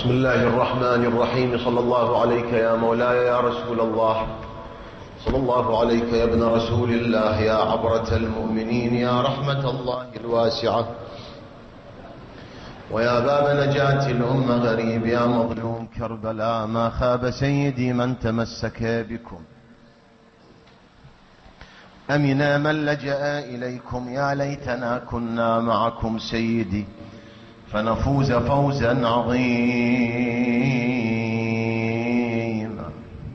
بسم الله الرحمن الرحيم. صلى الله عليك يا مولاي يا رسول الله، صلى الله عليك يا ابن رسول الله، يا عبرة المؤمنين، يا رحمة الله الواسعة، ويا باب نجاة الأمة غريب، يا مظلوم كربلاء. ما خاب سيدي من تمسك بكم، أمنا من لجأ إليكم. يا ليتنا كنا معكم سيدي فنفوز فوزا عظيما.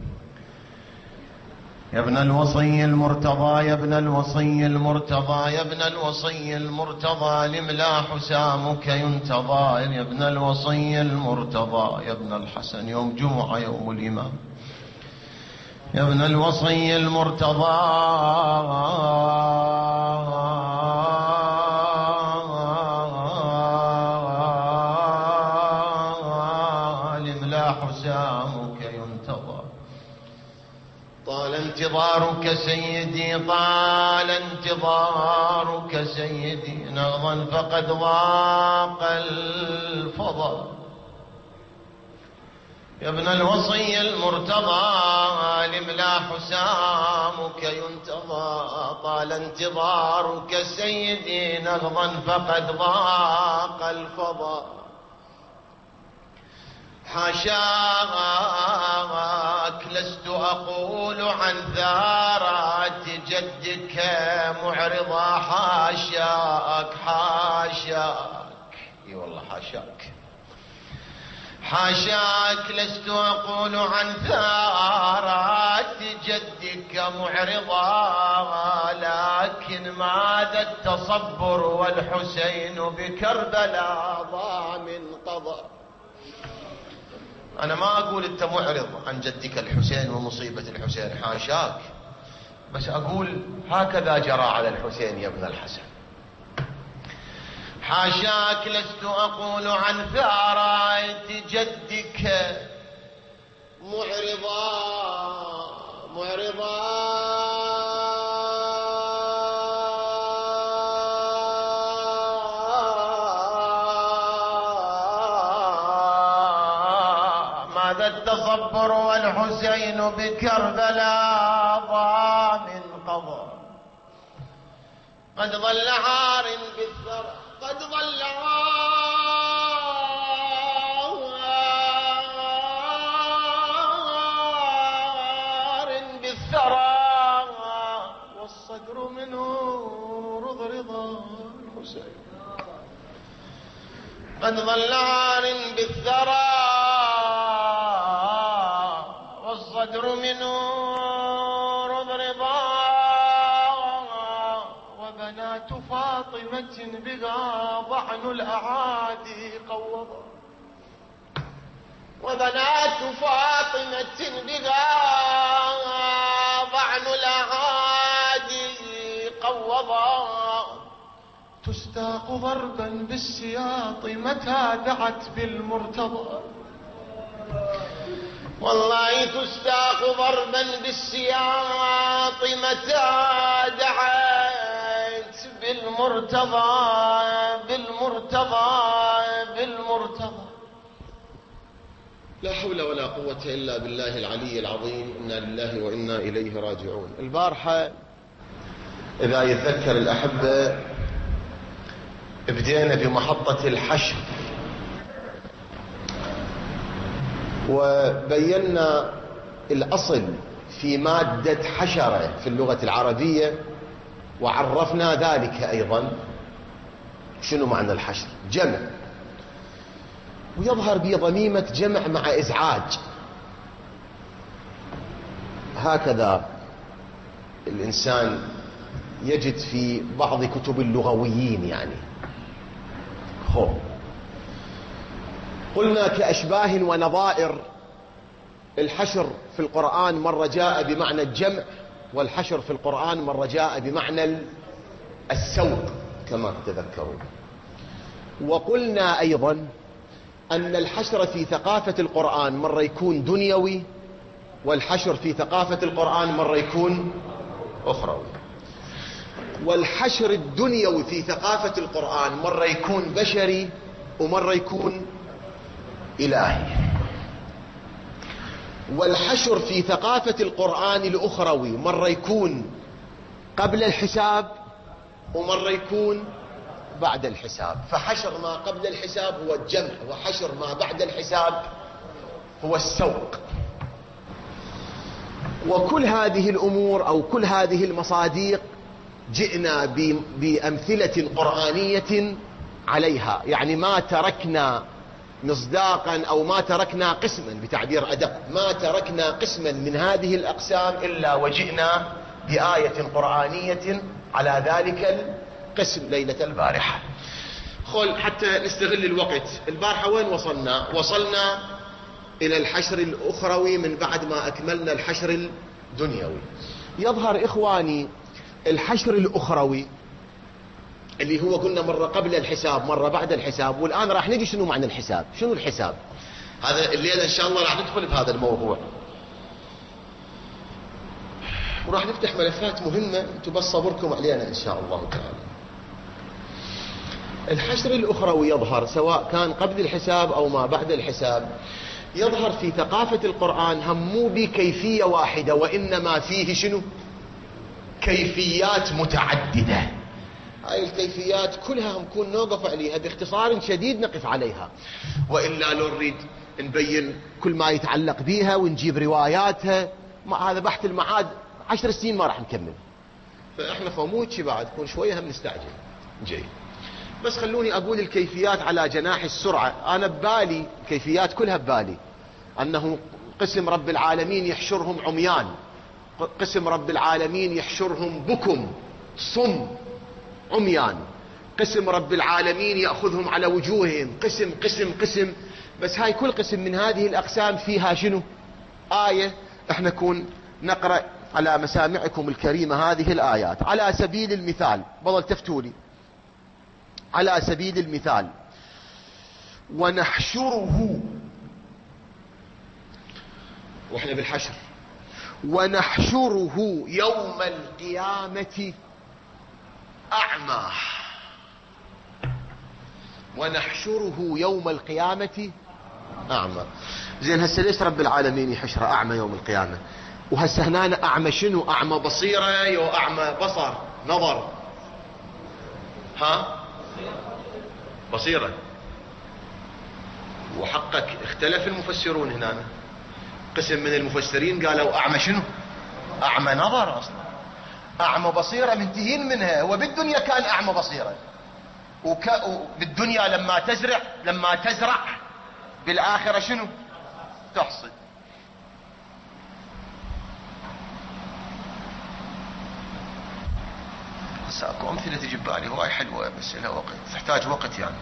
يا ابن الوصي المرتضى، يا ابن الوصي المرتضى، يا ابن الوصي المرتضى، لملا حسامك ينتظى. يا ابن الوصي المرتضى، يا ابن الحسن، يوم جمعة يوم الإمام. يا ابن الوصي المرتضى، لملا حسامك ينتظى. طال انتظارك سيدي، طال انتظارك سيدي، نغضا فقد ضاق الفضا. يا ابن الوصي المرتضى، لملا حسامك ينتظى. طال انتظارك سيدي، نغضا فقد ضاق الفضا. حاشاك لست أقول عن ثارات جدك معرضا، حاشاك حاشاك، اي والله حاشاك حاشاك، لست أقول عن ثارات جدك معرضا، لكن ماذا التصبر والحسين بكربلاء ضاع من قضى. أنا ما أقول أنت معرض عن جدك الحسين ومصيبة الحسين، حاشاك، بس أقول هكذا جرى على الحسين يا ابن الحسن. حاشاك لست أقول عن ثارات جدك معرضا ماذا التصبر والحسين بكربلاء ضاع من قضى. قد ظل عار بالثرى، قد ظل عار بالثرى، والصدر منه رضا الحسين. قد ظل عار بالثرى، والصدر منه رضا، وبنات فاطمة بها ضعن الأعادي قوضا. وبنات فاطمة بها ضعن الأعادي قوضا. تستاق ضربا بالسياط متى دعت بالمرتضى. والله تستاق ضربا بالسياط متى دعت بالمرتضى. لا حول ولا قوة إلا بالله العلي العظيم. إنا لله وإنا إليه راجعون. البارحة إذا يتذكر الأحبة بدينا بمحطة الحشر، وبينا الأصل في مادة حشرة في اللغة العربية، وعرفنا ذلك أيضا شنو معنى الحشر. جمع، ويظهر به ضميمة جمع مع إزعاج. هكذا الإنسان يجد في بعض كتب اللغويين يعني. قلنا كأشباه ونظائر. الحشر في القرآن مرة جاء بمعنى الجمع، والحشر في القرآن مرة جاء بمعنى السوق كما تذكرون. وقلنا أيضا أن الحشر في ثقافة القرآن مرة يكون دنيوي، والحشر في ثقافة القرآن مرة يكون أخروي. والحشر الدنيوي في ثقافة القرآن مرة يكون بشري ومرة يكون إلهي. والحشر في ثقافة القرآن الأخروي مرة يكون قبل الحساب ومرة يكون بعد الحساب. فحشر ما قبل الحساب هو الجمع، وحشر ما بعد الحساب هو السوق. وكل هذه الأمور أو كل هذه المصادق جئنا بأمثلة قرآنية عليها، يعني ما تركنا مصداقا أو ما تركنا قسما، بتعبير أدق ما تركنا قسما من هذه الأقسام إلا وجئنا بآية قرآنية على ذلك القسم ليلة البارحة. خل حتى نستغل الوقت، البارحة وين وصلنا؟ وصلنا إلى الحشر الأخروي من بعد ما أكملنا الحشر الدنيوي. يظهر إخواني الحشر الأخروي اللي هو قلنا مرة قبل الحساب مرة بعد الحساب، والآن راح نجي شنو معنى الحساب، شنو الحساب. هذا الليلة إن شاء الله راح ندخل بهذا الموضوع، وراح نفتح ملفات مهمة انتم بس صبركم علينا إن شاء الله تعالى. الحشر الأخروي يظهر سواء كان قبل الحساب أو ما بعد الحساب، يظهر في ثقافة القرآن همو بكيفية واحدة، وإنما فيه شنو؟ كيفيات متعددة. هاي الكيفيات كلها نكون نوقف عليها باختصار شديد، نقف عليها، وإلا لو نريد نبين كل ما يتعلق بيها ونجيب رواياتها، هذا بحث المعاد 10 سنين ما راح نكمل. فإحنا فموتش بعد كون شوية هم نستعجل جاي. بس خلوني أقول الكيفيات على جناح السرعة. أنا ببالي كيفيات كلها ببالي، أنه قسم رب العالمين يحشرهم عميان، قسم رب العالمين يحشرهم بكم صم عميان، قسم رب العالمين يأخذهم على وجوههم، قسم قسم قسم. بس هاي كل قسم من هذه الأقسام فيها شنو؟ آية. احنا كون نقرأ على مسامعكم الكريمة هذه الآيات على سبيل المثال، بضل تفتولي على سبيل المثال. ونحشره، واحنا بالحشر، ونحشره يوم القيامة أعمى. ونحشره يوم القيامة أعمى. زين هسه ليش رب العالمين يحشره أعمى يوم القيامة؟ وهسه هنا أعمى شنو؟ أعمى بصيرة يو أعمى بصر نظر؟ ها بصيرة. وحقك اختلف المفسرون هنا، قسم من المفسرين قالوا أعمى شنو؟ أعمى نظر. أصلا أعمى بصيرة منتهين منها، وبالدنيا كان أعمى بصيرة، وبالدنيا لما تزرع بالآخرة شنو؟ تحصد. هسه اكو أمثلة تجي ببالي هواي حلوة، بس لها وقت، تحتاج وقت يعني.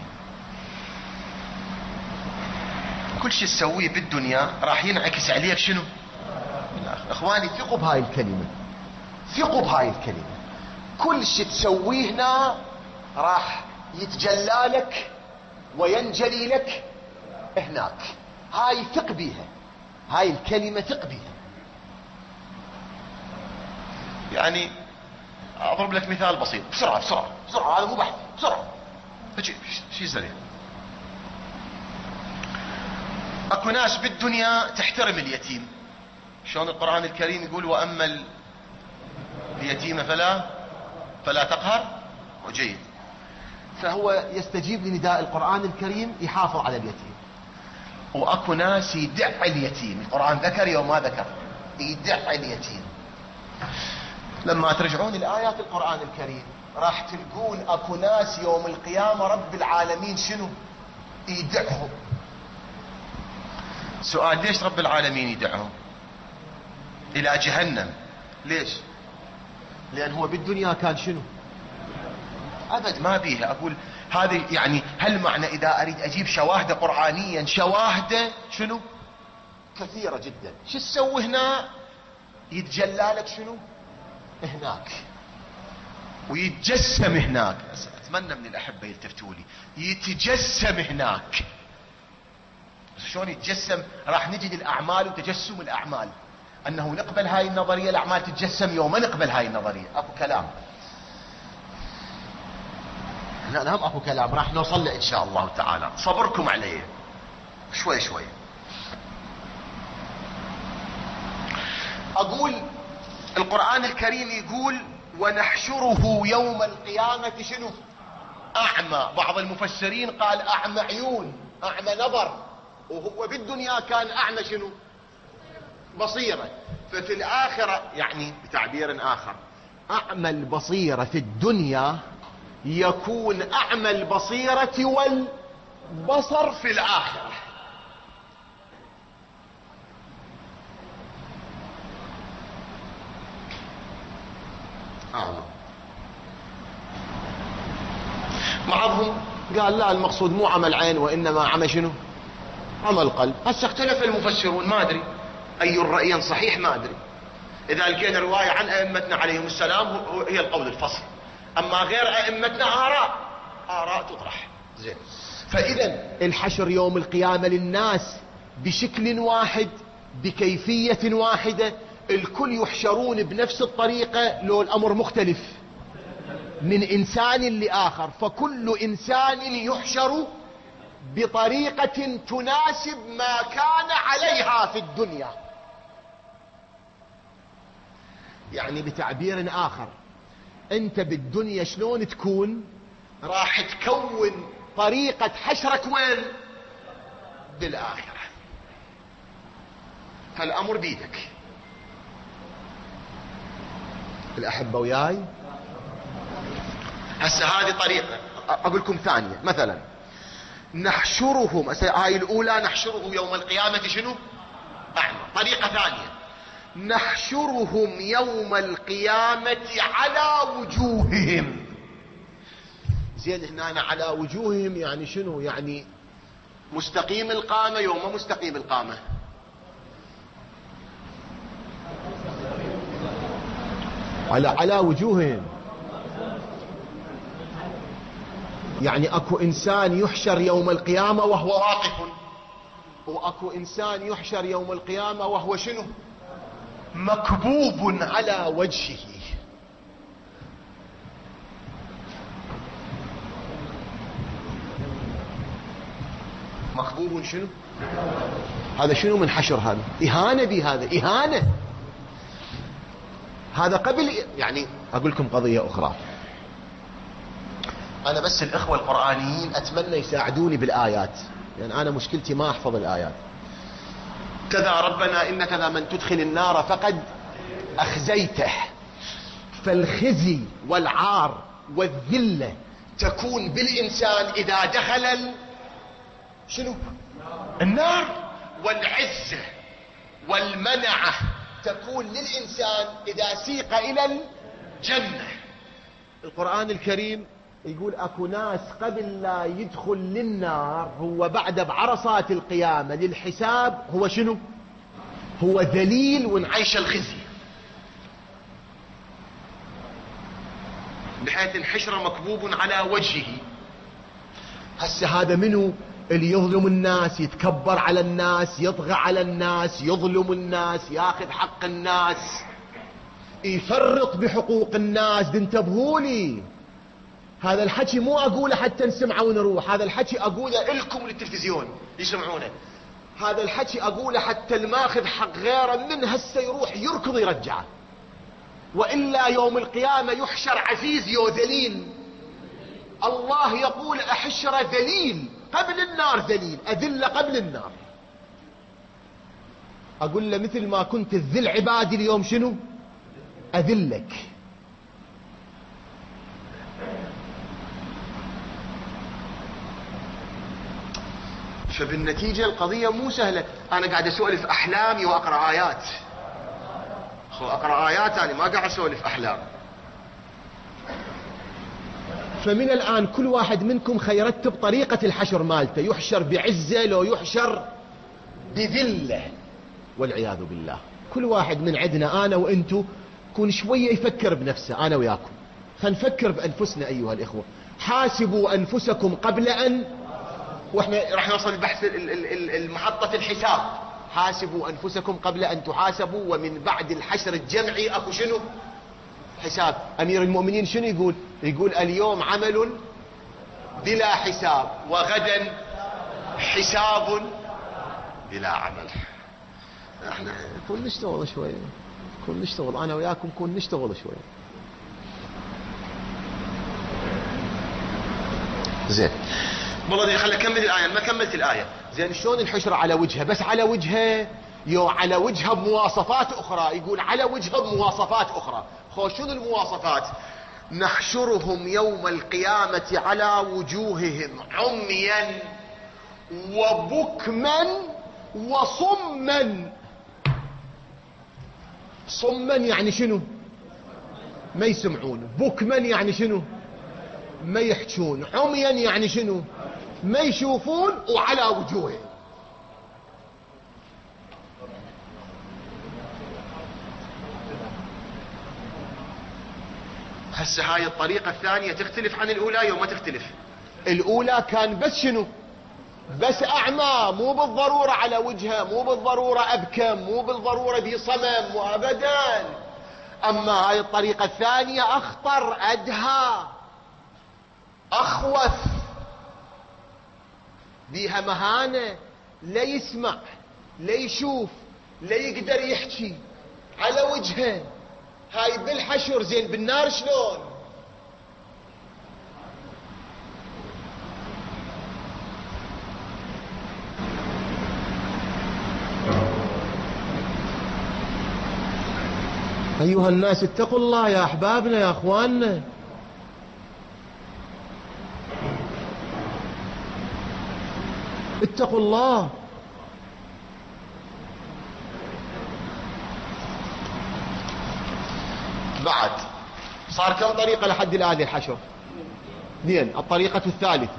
كل شيء تسويه بالدنيا راح ينعكس عليك شنو؟ اخواني ثقوا بهاي الكلمة، ثقوا بهاي الكلمة. كل شيء تسويه هنا راح يتجلى لك وينجلي لك هناك. هاي ثق بيها، هاي الكلمة ثق بيها. يعني اضرب لك مثال بسيط بسرعة بسرعة بسرعة، هذا مو بحث، بسرعة شيء سريع. اكو ناس بالدنيا تحترم اليتيم، شلون القرآن الكريم يقول واما اليتيم فلا تقهر، وجيد. فهو يستجيب لنداء القرآن الكريم، يحافظ على اليتيم. واكو ناس يدعي اليتيم، القرآن ذكر يوم ما ذكر، يدعي اليتيم. لما ترجعون الآيات القرآن الكريم راح تلقون اكو ناس يوم القيامة رب العالمين شنو؟ يدعهم. سؤال، ليش رب العالمين يدعهم الى جهنم؟ ليش؟ لان هو بالدنيا كان شنو؟ ابد ما بيها. اقول هذه يعني هل معنى اذا اريد اجيب شواهد قرآنيا، شواهد شنو؟ كثيرة جدا. شو تسوي هنا؟ يتجلى لك شنو؟ هناك، ويتجسم هناك. اتمنى من الاحبة يلتفتوا لي، يتجسم هناك. شلون يتجسم؟ راح نجد الاعمال وتجسم الاعمال، انه نقبل هاي النظرية، الاعمال تتجسم يوم ما نقبل هاي النظرية. اكو كلام، لا نعم اكو كلام راح نوصل له ان شاء الله تعالى، صبركم عليه. شوي شوي. اقول القرآن الكريم يقول ونحشره يوم القيامة شنو؟ اعمى. بعض المفسرين قال اعمى عيون، اعمى نظر، وهو بالدنيا كان اعمى شنو؟ بصيرة. ففي الاخرة يعني بتعبير اخر اعمى البصيرة في الدنيا يكون اعمى البصيرة والبصر في الاخرة. اعمى. بعضهم قال لا المقصود مو عمى العين وانما عمى شنو؟ عمى القلب. هسه اختلف المفسرون، ما ادري اي الرأيين صحيح، ما ادري. اذا لقينا رواية عن ائمتنا عليهم السلام هي القول الفصل، اما غير ائمتنا آراء تطرح. زين. فاذا الحشر يوم القيامة للناس بشكل واحد بكيفية واحدة، الكل يحشرون بنفس الطريقة، لو الامر مختلف من انسان لاخر، فكل انسان يحشر بطريقة تناسب ما كان عليها في الدنيا. يعني بتعبير اخر انت بالدنيا شلون تكون، راح تكون طريقة حشرك وين؟ بالاخرة. فالامر بيدك. الاحبة وياي؟ هسه هذه طريقة. اقول لكم ثانية، مثلا نحشرهم، هاي الاولى نحشره يوم القيامة شنو؟ اعمى. طريقة ثانية نحشرهم يوم القيامة على وجوههم. زين هنا على وجوههم يعني شنو؟ يعني مستقيم القامة يوم مستقيم القامة. على وجوههم يعني اكو انسان يحشر يوم القيامة وهو واقف، واكو انسان يحشر يوم القيامة وهو شنو؟ مكبوب على وجهه. مكبوب شنو؟ هذا شنو من حشر؟ هذا إهانة بهذا، إهانة. هذا قبل. يعني أقول لكم قضية أخرى، أنا بس الإخوة القرآنيين أتمنى يساعدوني بالآيات، لأن يعني أنا مشكلتي ما أحفظ الآيات. كذا ربنا إنك من تدخل النار فقد أخزيته. فالخزي والعار والذلة تكون بالإنسان إذا دخل شنو؟ النار. والعزة والمنعة تكون للإنسان إذا سيق إلى الجنة. القرآن الكريم يقول اكو ناس قبل لا يدخل للنار هو بعد بعرصات القيامة للحساب هو شنو؟ هو ذليل ونعيش الخزي، بحيث الحشرة مكبوب على وجهه. هسه هذا منو اللي يظلم الناس، يتكبر على الناس، يطغى على الناس، يظلم الناس، ياخذ حق الناس، يفرط بحقوق الناس. انتبهوا لي، هذا الحكي مو اقوله حتى نسمعه ونروح، هذا الحكي اقوله لكم للتلفزيون يسمعونه، هذا الحكي اقوله حتى الماخذ حق غيره من هسه يروح يركض يرجعه، والا يوم القيامة يحشر عزيز يو ذليل. الله يقول احشر ذليل قبل النار، ذليل اذل قبل النار. اقول له مثل ما كنت تذل عبادي اليوم شنو؟ اذلك. فبالنتيجة القضية مو سهلة. انا قاعد اسولف احلامي واقرأ ايات، اقرأ ايات، انا ما قاعد اسولف احلام. فمن الان كل واحد منكم خيرتب طريقة الحشر مالته، يحشر بعزة لو يحشر بذلة والعياذ بالله. كل واحد من عندنا انا وانتو كون شوية يفكر بنفسه، انا وياكم فنفكر بانفسنا ايها الاخوة. حاسبوا انفسكم قبل ان، واحنا راح نوصل البحث المحطة الحساب. حاسبوا انفسكم قبل ان تحاسبوا، ومن بعد الحشر الجمعي اكو شنو؟ حساب. امير المؤمنين شنو يقول؟ يقول اليوم عمل بلا حساب وغدا حساب بلا عمل. احنا نكون نشتغل شوية، نكون نشتغل انا وياكم، نكون نشتغل شوية. زين والله خليني اكمل الآية، ما كملت الآية. زين شلون الحشر على وجهه؟ بس على وجهه على وجهه بمواصفات اخرى. يقول على وجهه بمواصفات اخرى. شنو المواصفات؟ نحشرهم يوم القيامة على وجوههم عميا وبكما وصما. صما يعني شنو؟ ما يسمعون. بكما يعني شنو؟ ما يحجون. عميا يعني شنو؟ ما يشوفون. وعلى وجوههم. هسه هاي الطريقة الثانية تختلف عن الأولى يوم ما تختلف. الأولى كان بس شنو؟ بس أعمى، مو بالضرورة على وجهه، مو بالضرورة أبكم، مو بالضرورة بصمم، وأبدا. أما هاي الطريقة الثانية أخطر، أدهى، أخوف، بيها مهانة. لا يسمع، لا يشوف، لا يقدر يحكي، على وجهه. هاي بالحشر. زين بالنار شلون؟ أيها الناس اتقوا الله يا أحبابنا يا أخواننا. اتقوا الله. بعد صار كم طريقة لحد الآن للحشر؟ اثنين. الطريقة الثالثة،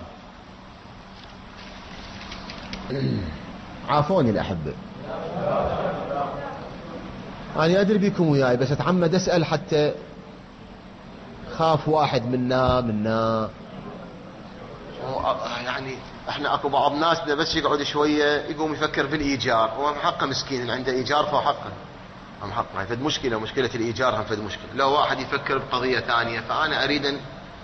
عافوني الأحبة، أنا أدري بكم وياي، بس أتعمد أسأل حتى خاف واحد منا يعني احنا اكو بعض ناسنا بس يقعد شوية يقوم يفكر بالإيجار. هو حقه مسكين، عنده إيجار فحقه هم حقه. فد مشكلة الإيجار هم فد مشكلة. لو واحد يفكر بقضية ثانية، فأنا أريد أن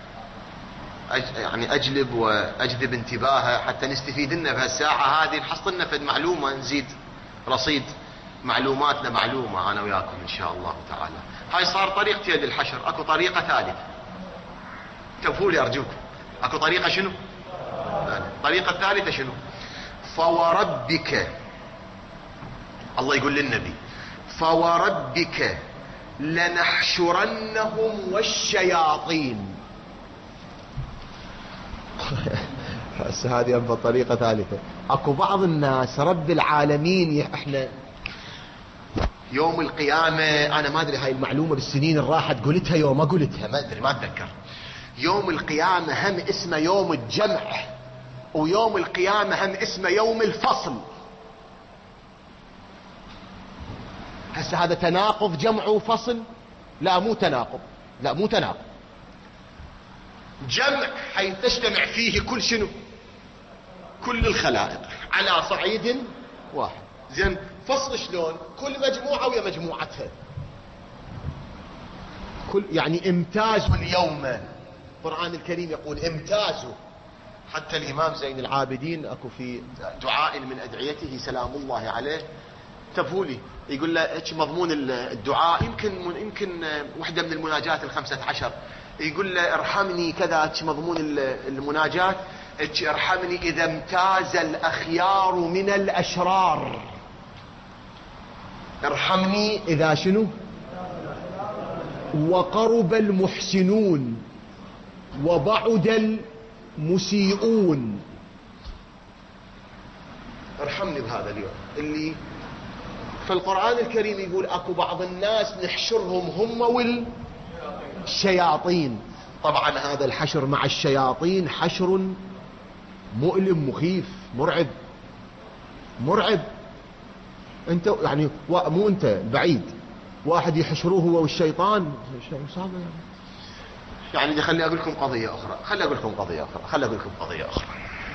يعني أجلب وأجذب انتباهه حتى نستفيد لنا بهالساعة هذه، نحصل لنا فد معلومة، نزيد رصيد معلوماتنا معلومة أنا وياكم إن شاء الله تعالى. هاي صار طريقتي للحشر. أكو طريقة ثالثة، انتبهوا لي أرجوكم. أكو طريقة شنو؟ الطريقة الثالثة شنو؟ فوربك، الله يقول للنبي فوربك لنحشرنهم والشياطين. هسه هذه أنفى طريقة ثالثة. أكو بعض الناس رب العالمين احنا يوم القيامة، أنا ما أدري هاي المعلومة بالسنين الراحت قلتها يوم ما قلتها، ما أدري، ما أتذكر. يوم القيامة هم اسمه يوم الجمع، ويوم القيامة هم اسمه يوم الفصل. هسه هذا تناقض جمع وفصل؟ لا مو تناقض، لا مو تناقض. جمع حيث تجتمع فيه كل شنو؟ كل الخلائق على صعيد واحد. زين فصل شلون؟ كل مجموعة ويا مجموعتها، كل يعني امتازوا اليوم. القرآن الكريم يقول امتازوا. حتى الإمام زين العابدين أكو في دعاء من أدعيته سلام الله عليه، انتبهوا لي، يقول له ايش مضمون الدعاء؟ يمكن وحدة من المناجات 15، يقول له ارحمني كذا، ايش مضمون المناجات؟ ارحمني إذا امتاز الأخيار من الأشرار. ارحمني إذا شنو؟ وقرب المحسنون وبعد المسيئون. ارحمني بهذا اليوم اللي فالقرآن الكريم يقول اكو بعض الناس نحشرهم هم والشياطين. طبعا هذا الحشر مع الشياطين حشر مؤلم مخيف مرعب. انت يعني مو انت بعيد، واحد يحشروه هو والشيطان شيء صعب يعني. خلي اقول لكم قضية اخرى.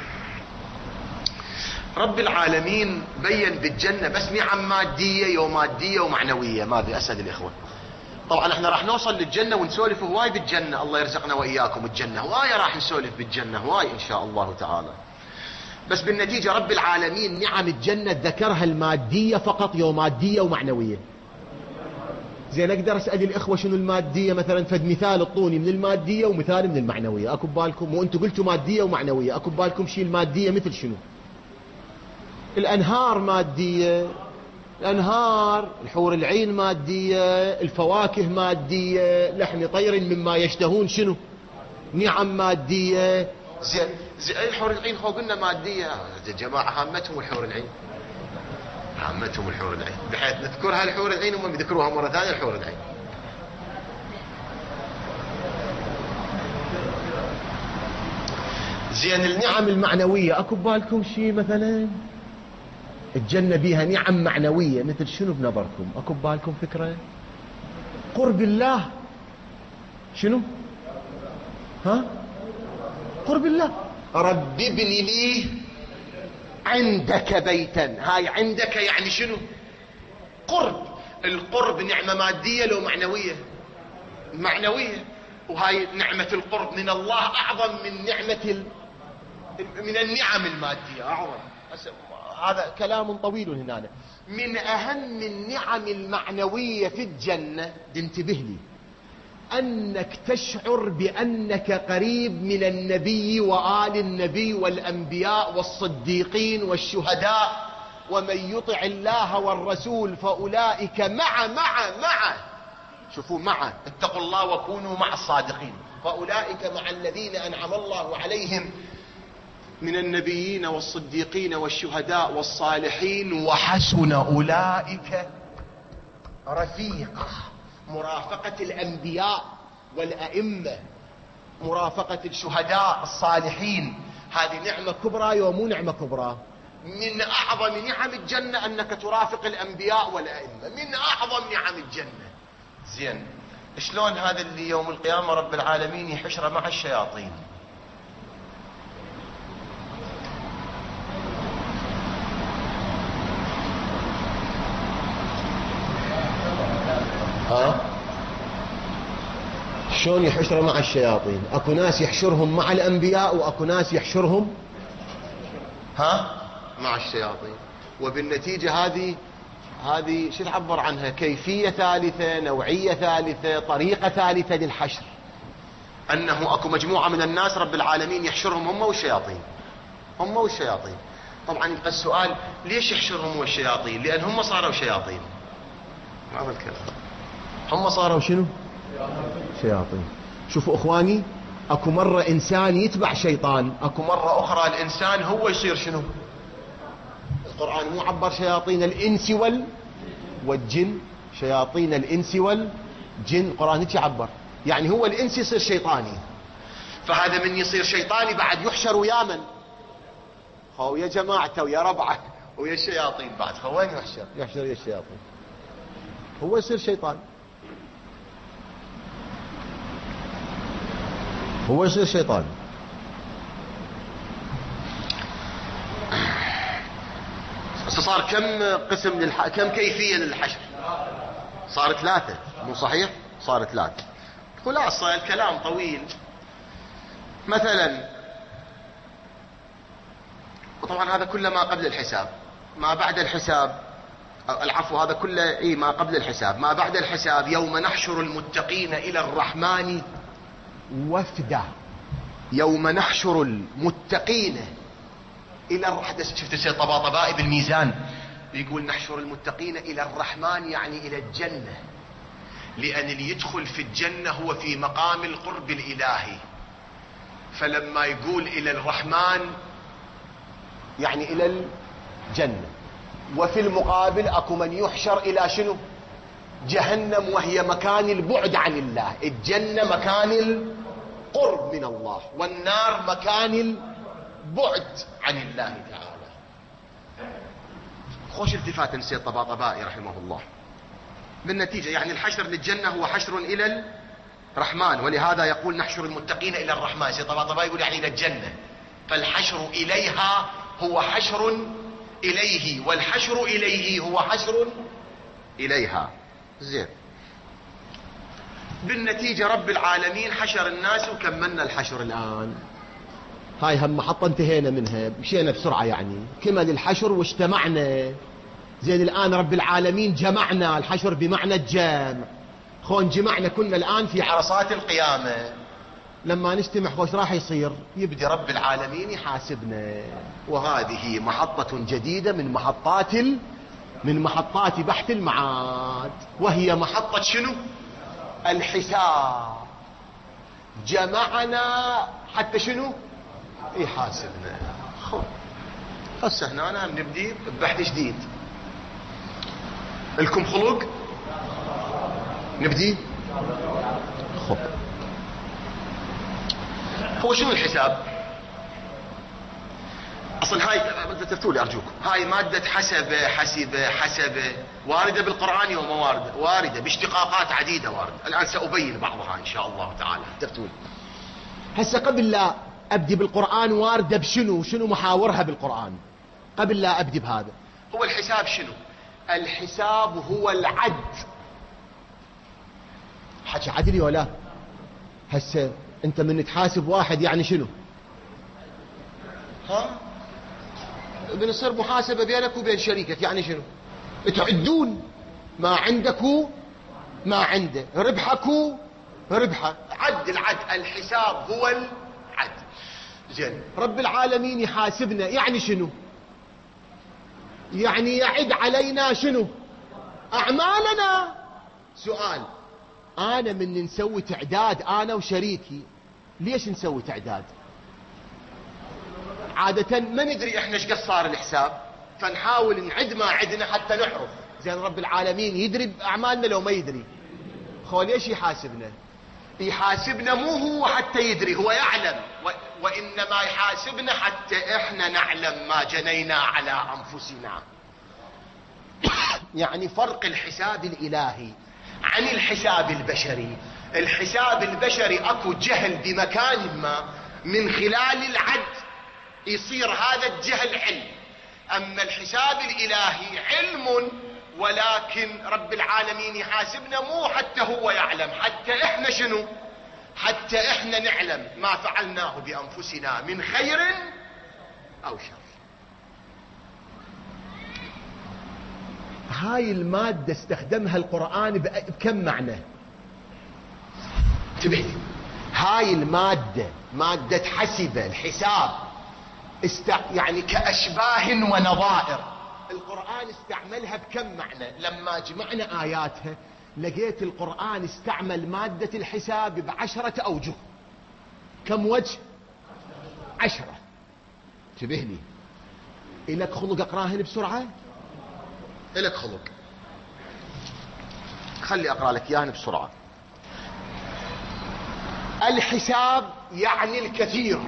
رب العالمين بين بالجنة بس نعم مادية ومادية ومعنوية. ماذا أسد الإخوة؟ طبعا احنا راح نوصل للجنة ونسولف هواي بالجنة، الله يرزقنا وإياكم الجنة، هواي راح نسولف بالجنة هواي إن شاء الله تعالى. بس بالنتيجة رب العالمين نعم الجنة ذكرها المادية فقط، يوم مادية ومعنوية. زين اقدر اسأل الاخوة شنو المادية مثلا؟ فد مثال اعطوني من المادية ومثال من المعنوية. اكو بالكم؟ وانتم قلتوا مادية ومعنوية، اكو بالكم شيء المادية مثل شنو؟ الانهار مادية، الانهار، الحور العين مادية، الفواكه مادية، لحم طير مما يشتهون شنو؟ نعم مادية. زين الحور العين هو قلنا مادية يا جماعة، هامتهم الحور العين، هامتهم الحور العين، بحيث نذكرها الحور العين وهم يذكروها مرة ثانية الحور العين. زين النعم المعنوية اكو بالكم شيء مثلا؟ الجنة بيها نعم معنوية مثل شنو بنظركم؟ اكو بالكم فكرة؟ قرب الله. شنو؟ ها؟ قرب الله. رب ابن لي عندك بيتا. هاي عندك يعني شنو؟ قرب. القرب نعمة مادية لو معنوية؟ معنوية. وهاي نعمة القرب من الله أعظم من نعمة من النعم المادية، أعظم. هذا كلام طويل هنا. من أهم النعم المعنوية في الجنة، انتبه لي، أنك تشعر بأنك قريب من النبي وآل النبي والأنبياء والصديقين والشهداء، ومن يطع الله والرسول فأولئك مع شوفوا مع، اتقوا الله وكونوا مع الصادقين، فأولئك مع الذين أنعم الله عليهم من النبيين والصديقين والشهداء والصالحين وحسن أولئك رفيقا. مرافقة الأنبياء والأئمة، مرافقة الشهداء الصالحين، هذه نعمة كبرى يوم نعمة كبرى. من أعظم نعم الجنة أنك ترافق الأنبياء والأئمة، من أعظم نعم الجنة. زين شلون هذا اللي يوم القيامة رب العالمين يحشره مع الشياطين؟ ها؟ شلون يحشر مع الشياطين؟ اكو ناس يحشرهم مع الانبياء واكو ناس يحشرهم مع الشياطين. وبالنتيجة هذه شو تعبر عنها؟ كيفية ثالثة، نوعية ثالثة، طريقة ثالثة للحشر. انه اكو مجموعة من الناس رب العالمين يحشرهم هم والشياطين. طبعا يبقى السؤال ليش يحشرهم والشياطين؟ لان هم صاروا شياطين. هذا الكلام، هم صاروا شنو؟ شياطين. شوفوا اخواني، اكو مرة انسان يتبع شيطان، اكو مرة اخرى الانسان هو يصير شنو؟ القرآن مو عبر شياطين الانس والجن، شياطين الانس والجن، القرآن هيك يعبر. يعني هو الانس يصير شيطاني، فهذا من يصير شيطاني بعد يحشر ويا من؟ ويا جماعته ويا ربعه ويا الشياطين بعد. وين يحشر يا الشياطين، هو يصير شيطان، هو يصير شيطان. صار كم قسم كم كيفية للحشر؟ صار 3، مو صحيح؟ صار 3. خلاصة الكلام طويل. مثلا، وطبعا هذا كله ما قبل الحساب، ما بعد الحساب، العفو هذا كله ما قبل الحساب. ما بعد الحساب، يوم نحشر المتقين إلى الرحمن وفدا. يوم نحشر المتقين إلى شفت السيد طباطبائي بالميزان يقول نحشر المتقين إلى الرحمن، يعني إلى الجنة، لأن اللي يدخل في الجنة هو في مقام القرب الإلهي. فلما يقول إلى الرحمن يعني إلى الجنة. وفي المقابل أكو من يحشر إلى شنو؟ جهنم، وهي مكان البعد عن الله. الجنة مكان القرب من الله، والنار مكان البعد عن الله تعالى. خوش التفات السيد طباطبائي رحمه الله. بالنتيجة يعني الحشر للجنة هو حشر إلى الرحمن، ولهذا يقول نحشر المتقين إلى الرحمن. سيد طباطبائي يقول يعني إلى الجنة، فالحشر إليها هو حشر إليه، والحشر إليه هو حشر إليها. زين، بالنتيجة رب العالمين حشر الناس وكملنا الحشر الآن. هاي هم محطة انتهينا منها، مشينا بسرعة يعني، كمل الحشر واجتمعنا. زين الآن رب العالمين جمعنا، الحشر بمعنى الجمع، خون جمعنا كنا الآن في عرصات القيامة. لما نجتمع خوش راح يصير؟ يبدي رب العالمين يحاسبنا، وهذه محطة جديدة من محطات بحث المعاد، وهي محطة شنو؟ الحساب. جمعنا حتى شنو؟ يحاسبنا. هسه هنا أنا بنبدي ببحث جديد. لكم خلق؟ نبدي؟ خب. هو شنو الحساب؟ اصلا هاي تفتوا لي ارجوكم، هاي مادة حسب واردة بالقرآن وما واردة؟ واردة باشتقاقات عديدة واردة. الان سأبين بعضها ان شاء الله تعالى. تفتوا لي. هسه قبل لا ابدي بالقرآن واردة بشنو؟ شنو محاورها بالقرآن؟ قبل لا ابدي بهذا، هو الحساب شنو؟ الحساب هو العد. حكي عدلي ولا؟ هسه انت من تحاسب واحد يعني شنو؟ ها؟ بنصير محاسبة بينك وبين شريكك، يعني شنو؟ تعدون ما عندك ما عنده، ربحك ربحه، عد العد. الحساب هو العد. زين، رب العالمين يحاسبنا يعني شنو؟ يعني يعد علينا شنو؟ أعمالنا. سؤال، أنا من نسوي تعداد أنا وشريكي، ليش نسوي تعداد؟ عادة ما ندري احنا ايش قصار الحساب، فنحاول نعد ما عدنا حتى نعرف. زين رب العالمين يدري بأعمالنا لو ما يدري؟ خو ليش يحاسبنا؟ يحاسبنا مو هو حتى يدري، هو يعلم، وإنما يحاسبنا حتى احنا نعلم ما جنينا على أنفسنا. يعني فرق الحساب الإلهي عن الحساب البشري. الحساب البشري اكو جهل بمكان ما، من خلال العد يصير هذا الجهل علم. اما الحساب الالهي علم، ولكن رب العالمين يحاسبنا مو حتى هو يعلم، حتى احنا شنو؟ حتى احنا نعلم ما فعلناه بانفسنا من خير او شر. هاي المادة استخدمها القرآن بكم معنى؟ انتبه، هاي المادة مادة حسبة، الحساب، يعني كأشباه ونظائر. القرآن استعملها بكم معنى؟ لما جمعنا آياتها لقيت القرآن استعمل مادة الحساب ب10 أوجه. كم وجه؟ 10. انتبه لي، إلك خلق أقراهن بسرعة؟ إلك خلق، خلي أقرأ لك إياهن بسرعة. الحساب يعني الكثير،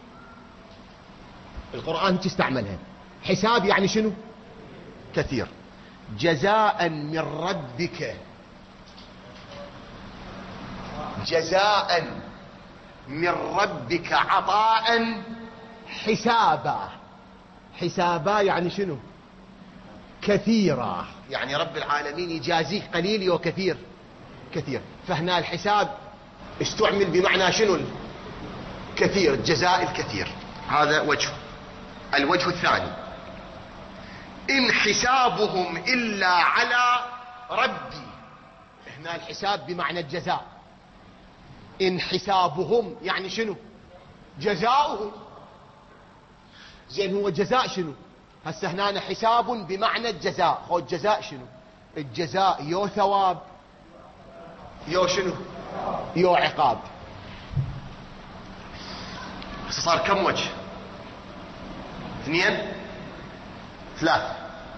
القرآن تستعملها. حساب يعني شنو؟ كثير. جزاء من ربك، جزاء من ربك عطاء حسابا. حسابا يعني شنو؟ كثيرة، يعني رب العالمين يجازيه قليل وكثير كثير. فهنا الحساب استعمل بمعنى شنو؟ كثير، الجزاء الكثير. هذا وجه. الوجه الثاني، إن حسابهم إلا على ربي. هنا الحساب بمعنى الجزاء. إن حسابهم يعني شنو؟ جزاؤهم. زين هو جزاء شنو؟ هسه هنا حساب بمعنى الجزاء. هو الجزاء شنو؟ الجزاء يو ثواب يو شنو؟ يو عقاب. صار كم وجه؟ 2 3.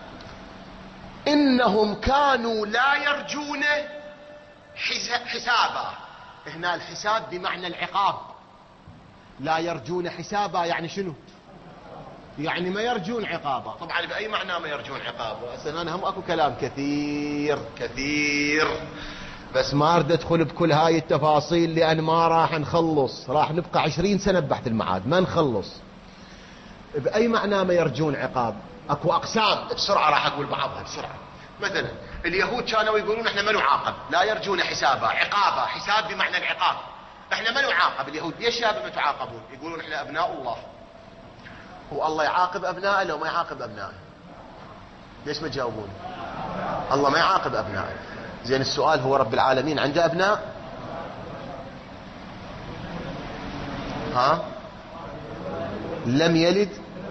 إنهم كانوا لا يرجون حسابا. هنا الحساب بمعنى العقاب. لا يرجون حسابا يعني شنو؟ يعني ما يرجون عقابه. طبعا بأي معنى ما يرجون عقابه؟ هسه انا هم اكو كلام كثير، بس ما اريد ادخل بكل هاي التفاصيل لان ما راح نخلص، راح نبقى 20 سنة ببحث المعاد ما نخلص. بأي معنى ما يرجون عقاب؟ اكو اقسام، بسرعة راح اقول بعضها بسرعة. مثلا اليهود كانوا يقولون احنا ما نعاقب، لا يرجون حسابا، عقابا، حساب بمعنى العقاب. احنا ما نعاقب. اليهود ليش يا ما تعاقبون؟ يقولون احنا ابناء الله. هو الله يعاقب ابنائه لو ما يعاقب ابنائه؟ ليش ما تجاوبون؟ الله ما يعاقب ابنائه. زين السؤال، هو رب العالمين عنده ابناء؟ ها؟ لم يلد،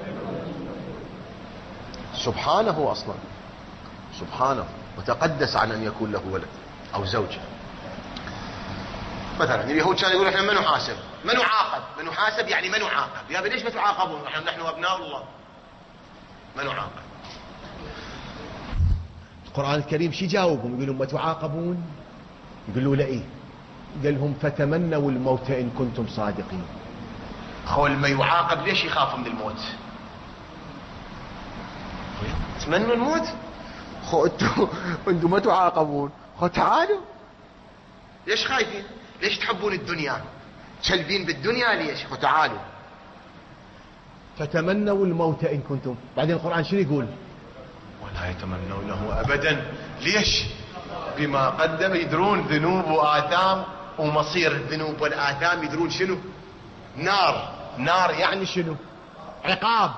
سبحانه اصلا، سبحانه وتقدس عن ان يكون له ولد او زوجة. مثلا اليهود كانوا يقولون احنا ما نحاسب، ما نعاقب، ما نحاسب يعني ما نعاقب. يا ليش ما تعاقبون؟ نحن ابناء الله ما نعاقب. القرآن الكريم شي جاوبهم؟ يقولون ما تعاقبون؟ يقولوا لا ايه؟ قال لهم فتمنوا الموت ان كنتم صادقين. خول ما يعاقب ليش يخاف من الموت؟ تمنوا الموت؟ خو انتم ما تعاقبون، خو تعالوا. ليش خايفين؟ ليش تحبون الدنيا؟ تشلبين بالدنيا ليش؟ خو تعالوا. فتمنوا الموت ان كنتم. بعدين القرآن شنو يقول؟ ولا يتمنونه ابدا. ليش؟ بما قدم، يدرون ذنوب واثام ومصير الذنوب والاثام، يدرون شنو؟ نار. نار يعني شنو؟ عقاب.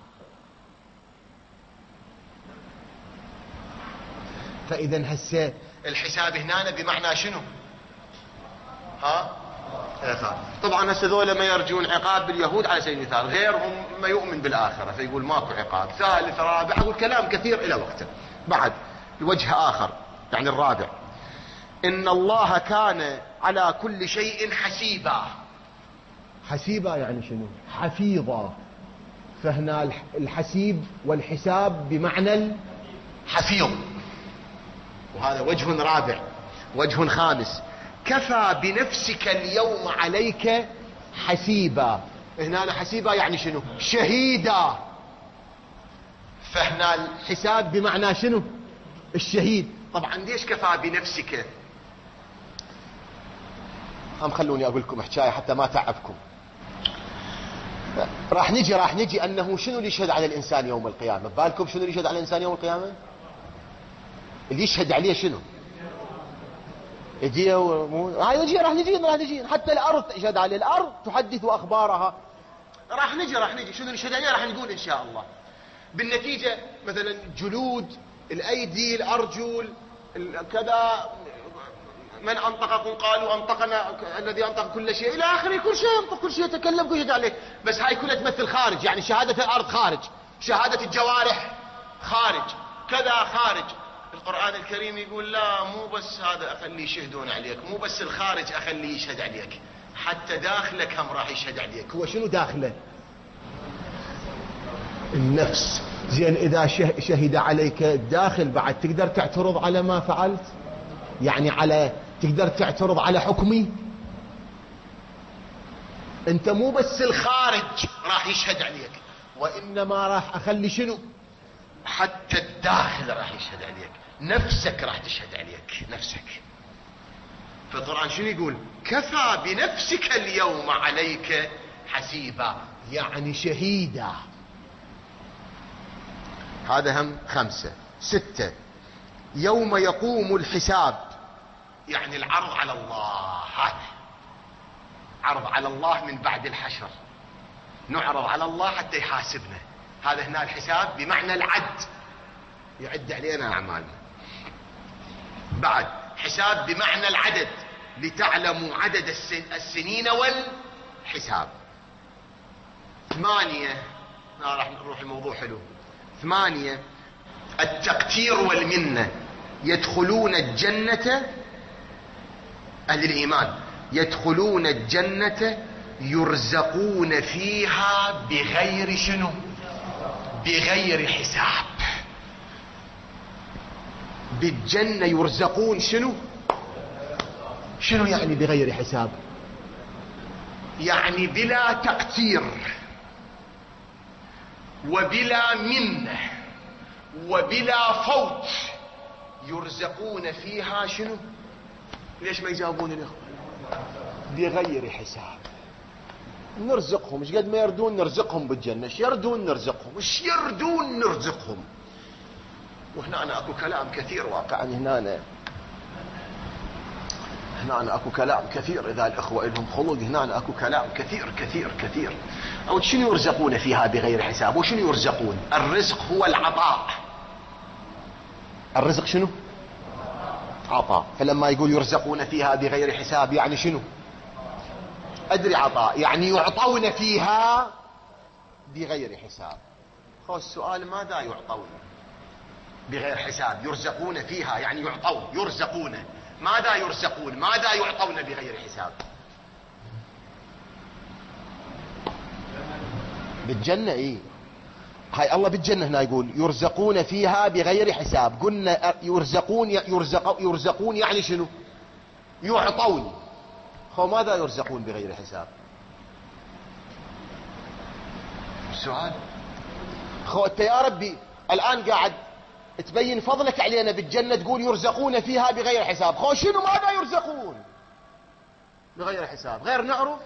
فاذا هسه الحساب هنا بمعنى شنو؟ ها؟ طبعا هسه ذولا ما يرجون عقاب باليهود على سبيل المثال، غيرهم ما يؤمن بالاخره فيقول ماكو عقاب. ثالث رابع، اقول كلام كثير الى وقته. بعد الوجه اخر يعني الرابع، ان الله كان على كل شيء حسيبا. حسيبا يعني شنو؟ حفيظا. فهنا الحسيب والحساب بمعنى الحفيظ. وهذا وجه رابع. وجه خامس، كفى بنفسك اليوم عليك حسيبا. هنا حسيبا يعني شنو؟ شهيدا. فهنا الحساب بمعنى شنو؟ الشهيد. طبعا ليش كفى بنفسك؟ هم خلوني اقول لكم حكايه حتى ما تعبكم. راح نجي انه شنو اللي يشهد على الانسان يوم القيامه؟ ببالكم شنو اللي يشهد على الانسان يوم القيامه؟ اللي يشهد عليه شنو؟ يجي راح نجي حتى الارض تشهد عليه. الارض تحدث اخبارها. راح نجي شنو اللي يشهد عليه راح نقول ان شاء الله. بالنتيجه مثلا جلود، الايدي، الارجل، كذا، من انطقكم قالوا انطقنا الذي انطق كل شيء الى اخره. كل شيء ينطق، كل شيء يتكلم، كل شيء عليه. بس هاي كلها تمثل خارج، يعني شهاده الارض خارج، شهاده الجوارح خارج، كذا خارج. القرآن الكريم يقول لا، مو بس هذا اخليه يشهدون عليك، مو بس الخارج اخليه يشهد عليك، حتى داخلك هم راح يشهد عليك. هو شنو داخله؟ النفس. زين اذا شهد عليك الداخل، بعد تقدر تعترض على ما فعلت؟ يعني تقدر تعترض على حكمي؟ انت مو بس الخارج راح يشهد عليك، وانما راح اخلي شنو؟ حتى الداخل راح يشهد عليك، نفسك راح تشهد عليك، نفسك. فالقرآن شنو يقول؟ كفى بنفسك اليوم عليك حسيبا، يعني شهيدا. هذا هم 5. 6، يوم يقوم الحساب، يعني العرض على الله. هذا عرض على الله من بعد الحشر، نعرض على الله حتى يحاسبنا. هذا هنا الحساب بمعنى العد، يعد علينا أعمالنا. بعد حساب بمعنى العدد، لتعلموا عدد السنين والحساب. 8، راح نروح الموضوع حلو. 8، التقتير والمنة. يدخلون الجنة، أهل الإيمان يدخلون الجنة يرزقون فيها بغير شنو؟ بغير حساب. بالجنة يرزقون شنو؟ شنو يعني بغير حساب؟ يعني بلا تقتير وبلا منة وبلا فوت، يرزقون فيها شنو؟ ليش ما يجاوبون الإخوة؟ بغير حساب. نرزقهم ايش قد ما يردون نرزقهم بالجنة، ايش يردون نرزقهم، ايش يردون نرزقهم. وهنا أنا اكو كلام كثير واقعا هنا. هنا اكو كلام كثير، اذا الاخوة لهم خلق هنا اكو كلام كثير كثير كثير. او شنو يرزقون فيها بغير حساب؟ وشنو يرزقون؟ الرزق هو العطاء. الرزق شنو؟ عطاء. فلما يقول يرزقون فيها بغير حساب يعني شنو؟ ادري عطاء يعني يعطون فيها بغير حساب. هو السؤال ماذا يعطون بغير حساب؟ يرزقون فيها يعني يعطون، يرزقون ماذا يرزقون؟ ماذا يعطون بغير حساب؟ بالجنة. ايه هاي الله بالجنة هنا يقول يرزقون فيها بغير حساب. قلنا يرزقون يعني شنو؟ يعطون. هو ماذا يرزقون بغير حساب؟ السؤال. خو انت يا ربي الان قاعد تبين فضلك علينا بالجنة تقول يرزقون فيها بغير حساب. خو شنو ماذا يرزقون بغير حساب؟ غير نعرف.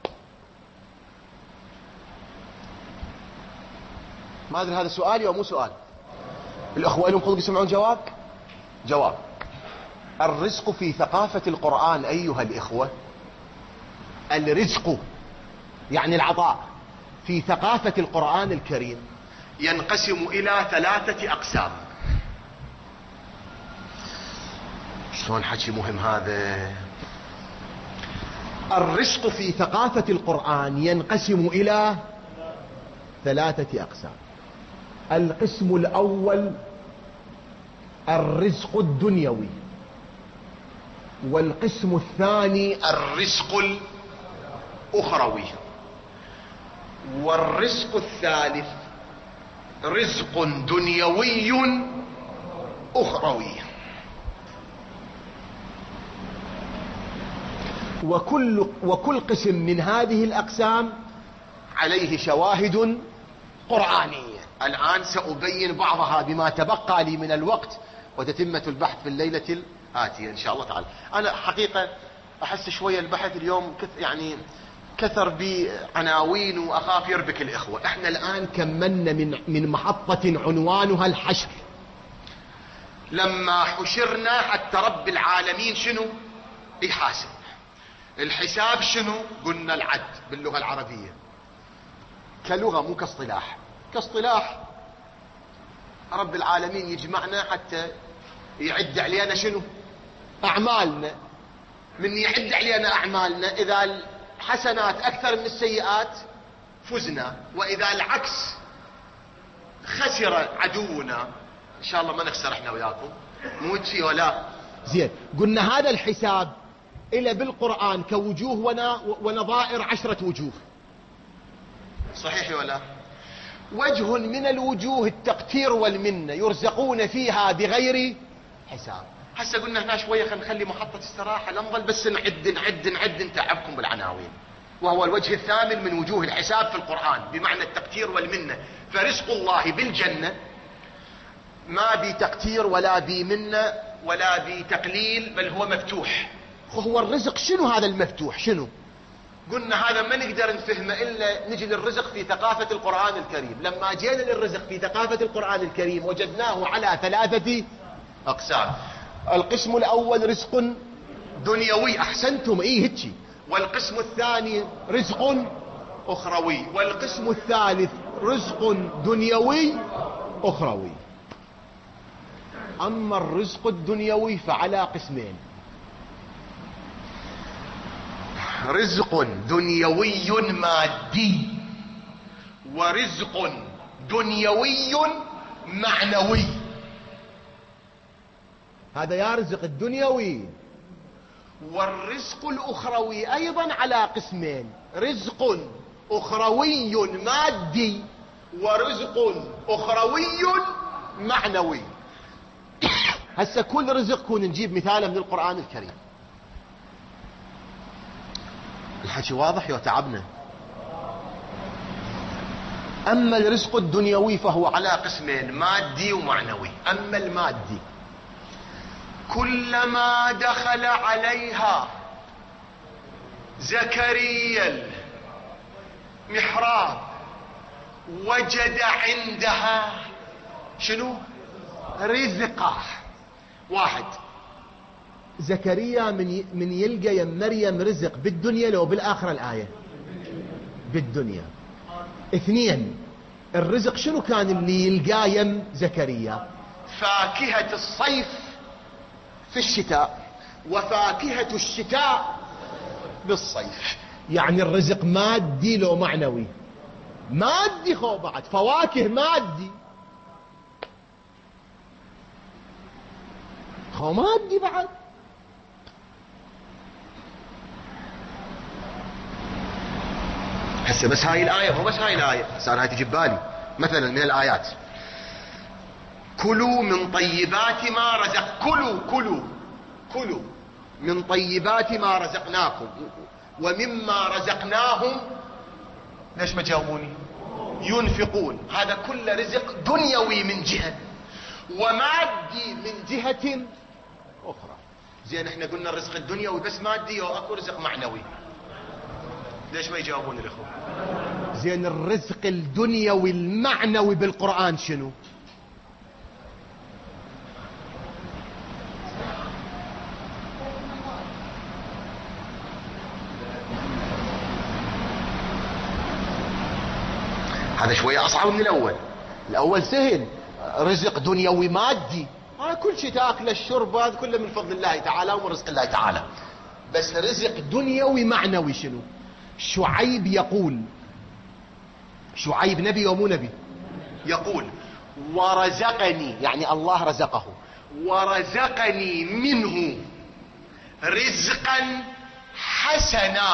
ما ادري هذا سؤالي او مو سؤال. الاخوة لهم خلق يسمعون جواب. جواب. الرزق في ثقافة القرآن ايها الاخوة، الرزق يعني العطاء في ثقافة القرآن الكريم ينقسم الى 3 اقسام. شلون حكي مهم هذا؟ الرزق في ثقافة القرآن ينقسم الى 3 اقسام. القسم الاول الرزق الدنيوي، والقسم الثاني الرزق الاخروي، والرزق الثالث رزق دنيوي اخروي. وكل قسم من هذه الاقسام عليه شواهد قرآنية. الآن سأبين بعضها بما تبقى لي من الوقت، وتتمة البحث في الليلة الآتية إن شاء الله تعالى. أنا حقيقة أحس شوية البحث اليوم يعني كثر بعناوين وأخاف يربك الإخوة. إحنا الآن كملنا من محطة عنوانها الحشر. لما حشرنا حتى رب العالمين شنو يحاسب. الحساب شنو؟ قلنا العد باللغة العربية كلغة مو كاصطلاح. كاصطلاح رب العالمين يجمعنا حتى يعد علينا شنو؟ أعمالنا. من يعد علينا أعمالنا إذا الحسنات أكثر من السيئات فزنا، وإذا العكس خسر عدونا. إن شاء الله ما نخسر إحنا وياكم، مو شيء ولا زين. قلنا هذا الحساب إلى بالقرآن كوجوه ونظائر 10 وجوه. صحيح ولا؟ وجه من الوجوه التقتير والمنة، يرزقون فيها بغير حساب. هسه قلنا هنا شوية خلينا نخلي محطة استراحة، لا نظل بس نعد نتعبكم بالعناوين. وهو الوجه الثامن من وجوه الحساب في القرآن بمعنى التقتير والمنة. فرزق الله بالجنة ما بتقتير ولا بمنة ولا بتقليل، بل هو مفتوح. هو الرزق شنو هذا المفتوح؟ شنو؟ قلنا هذا ما نقدر نفهمه إلا نجي للرزق في ثقافة القرآن الكريم. لما جينا للرزق في ثقافة القرآن الكريم وجدناه على 3 أقسام. القسم الأول رزق دنيوي. أحسنتم، إيه هيك. والقسم الثاني رزق أخروي، والقسم الثالث رزق دنيوي أخروي. أما الرزق الدنيوي فعلى قسمين: رزق دنيوي مادي، ورزق دنيوي معنوي. هذا يا رزق الدنيوي. والرزق الأخروي أيضا على قسمين: رزق أخروي مادي، ورزق أخروي معنوي. هسه كل رزق كون نجيب مثاله من القرآن الكريم. الحكي واضح يتعبنا. أما الرزق الدنيوي فهو على قسمين: مادي ومعنوي. أما المادي كلما دخل عليها زكريا المحراب وجد عندها شنو؟ رزقه. واحد زكريا من يلقى يا مريم رزق بالدنيا لو بالآخرة الآية بالدنيا. 2 الرزق شنو كان اللي يلقاه يم زكريا؟ فاكهة الصيف في الشتاء وفاكهة الشتاء بالصيف. يعني الرزق مادي لو معنوي؟ مادي. خو بعد فواكه مادي، خو مادي بعد. هسه بس هاي الآية، هو بس هاي الآية صار هاي تجي ببالي مثلا من الآيات: كلوا من طيبات ما رزق، كلوا من طيبات ما رزقناكم ومما رزقناهم. ليش ما جاوبوني؟ ينفقون. هذا كله رزق دنيوي من جهة ومادي من جهة أخرى. زين احنا قلنا الرزق الدنيوي بس مادي واكو رزق معنوي، ليش ما يجاوبون الأخوة؟ زين الرزق الدنيوي المعنوي بالقرآن شنو؟ هذا شوية أصعب من الأول. الأول سهل، رزق دنيوي مادي، كل شيء تاكله الشرب هذا كله من فضل الله تعالى ومن رزق الله تعالى. بس رزق دنيوي معنوي شنو؟ شعيب يقول، شعيب نبي ومو نبي، يقول ورزقني، يعني الله رزقه، ورزقني منه رزقا حسنا.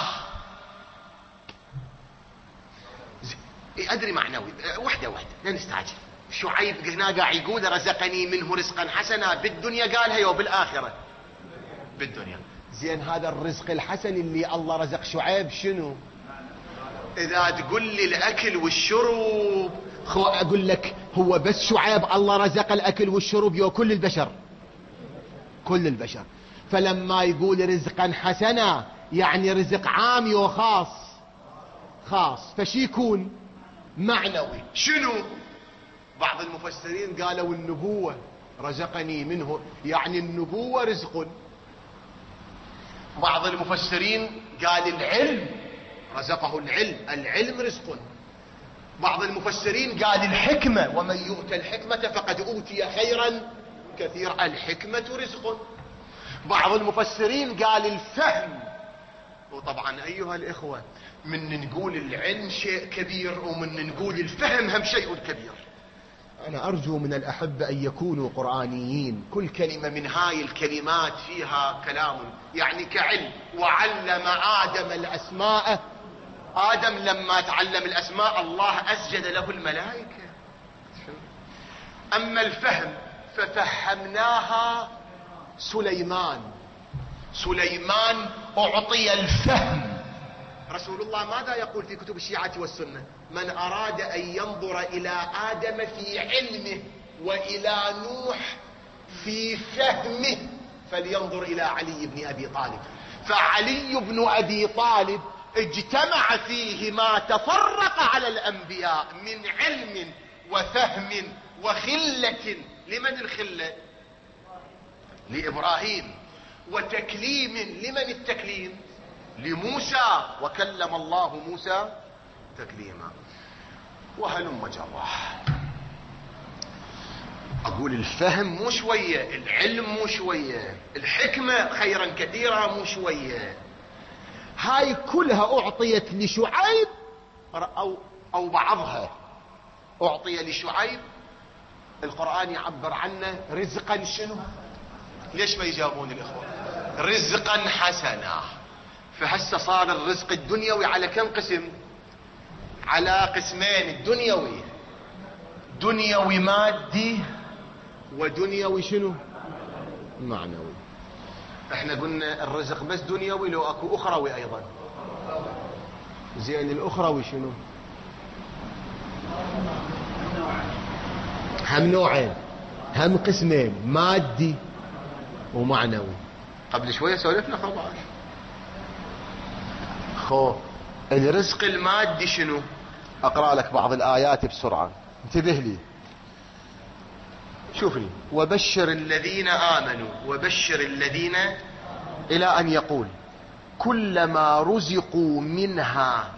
أدري معنوي، وحدة لا نستعجل. شعيب هنا قاعد يقول رزقني منه رزقا حسنا بالدنيا، قالها يو بالآخرة بالدنيا. زين هذا الرزق الحسن اللي الله رزق شعيب شنو؟ إذا تقول لي الأكل والشرب، أقول لك هو بس شعيب الله رزق الأكل والشرب يو كل البشر، كل البشر. فلما يقول رزقا حسنا يعني رزق عام يو خاص، فشي يكون معنوي. شنو؟ بعض المفسرين قالوا النبوة، رزقني منه يعني النبوة رزق. بعض المفسرين قال العلم، رزقه العلم رزق. بعض المفسرين قال الحكمة، ومن يؤت الحكمة فقد أوتي خيرا كثيرا، الحكمة رزق. بعض المفسرين قال الفهم. وطبعا أيها الإخوة من نقول العلم شيء كبير ومن نقول الفهم هم شيء كبير. أنا أرجو من الأحبة أن يكونوا قرآنيين، كل كلمة من هاي الكلمات فيها كلام، يعني كعلم. وعلم آدم الأسماء، آدم لما تعلم الأسماء الله أسجد له الملائكة. أما الفهم ففهمناها سليمان أعطي الفهم. رسول الله ماذا يقول في كتب الشيعة والسنة؟ من أراد أن ينظر إلى آدم في علمه وإلى نوح في فهمه فلينظر إلى علي بن أبي طالب. فعلي بن أبي طالب اجتمع فيه ما تفرق على الأنبياء من علم وفهم وخلة. لمن الخلة؟ لإبراهيم. وتكليم، لمن التكليم؟ لموسى، وكلم الله موسى تكليما. وهلم جرة. أقول الفهم مو شوية، العلم مو شوية، الحكمة خيرا كثيرا مو شوية. هاي كلها أعطيت لشعيب أو بعضها أعطي لشعيب. القرآن يعبر عنه رزقا شنو؟ ليش ما يجاوبون الإخوة؟ رزقا حسنا. فهسه صار الرزق الدنيوي على كم قسم؟ على قسمين: الدنيوي دنيوي مادي، ودنيوي شنو؟ معنوي. احنا قلنا الرزق بس دنيوي، لو اكو اخروي ايضا. زين الاخروي شنو؟ هم نوعين، هم قسمين، مادي ومعنوي. قبل شوية سولفنا خبر. الرزق المادي شنو؟ اقرأ لك بعض الآيات بسرعة، انتبه لي. شوف لي: وبشر الذين آمنوا، وبشر الذين إلى أن يقول كلما رزقوا منها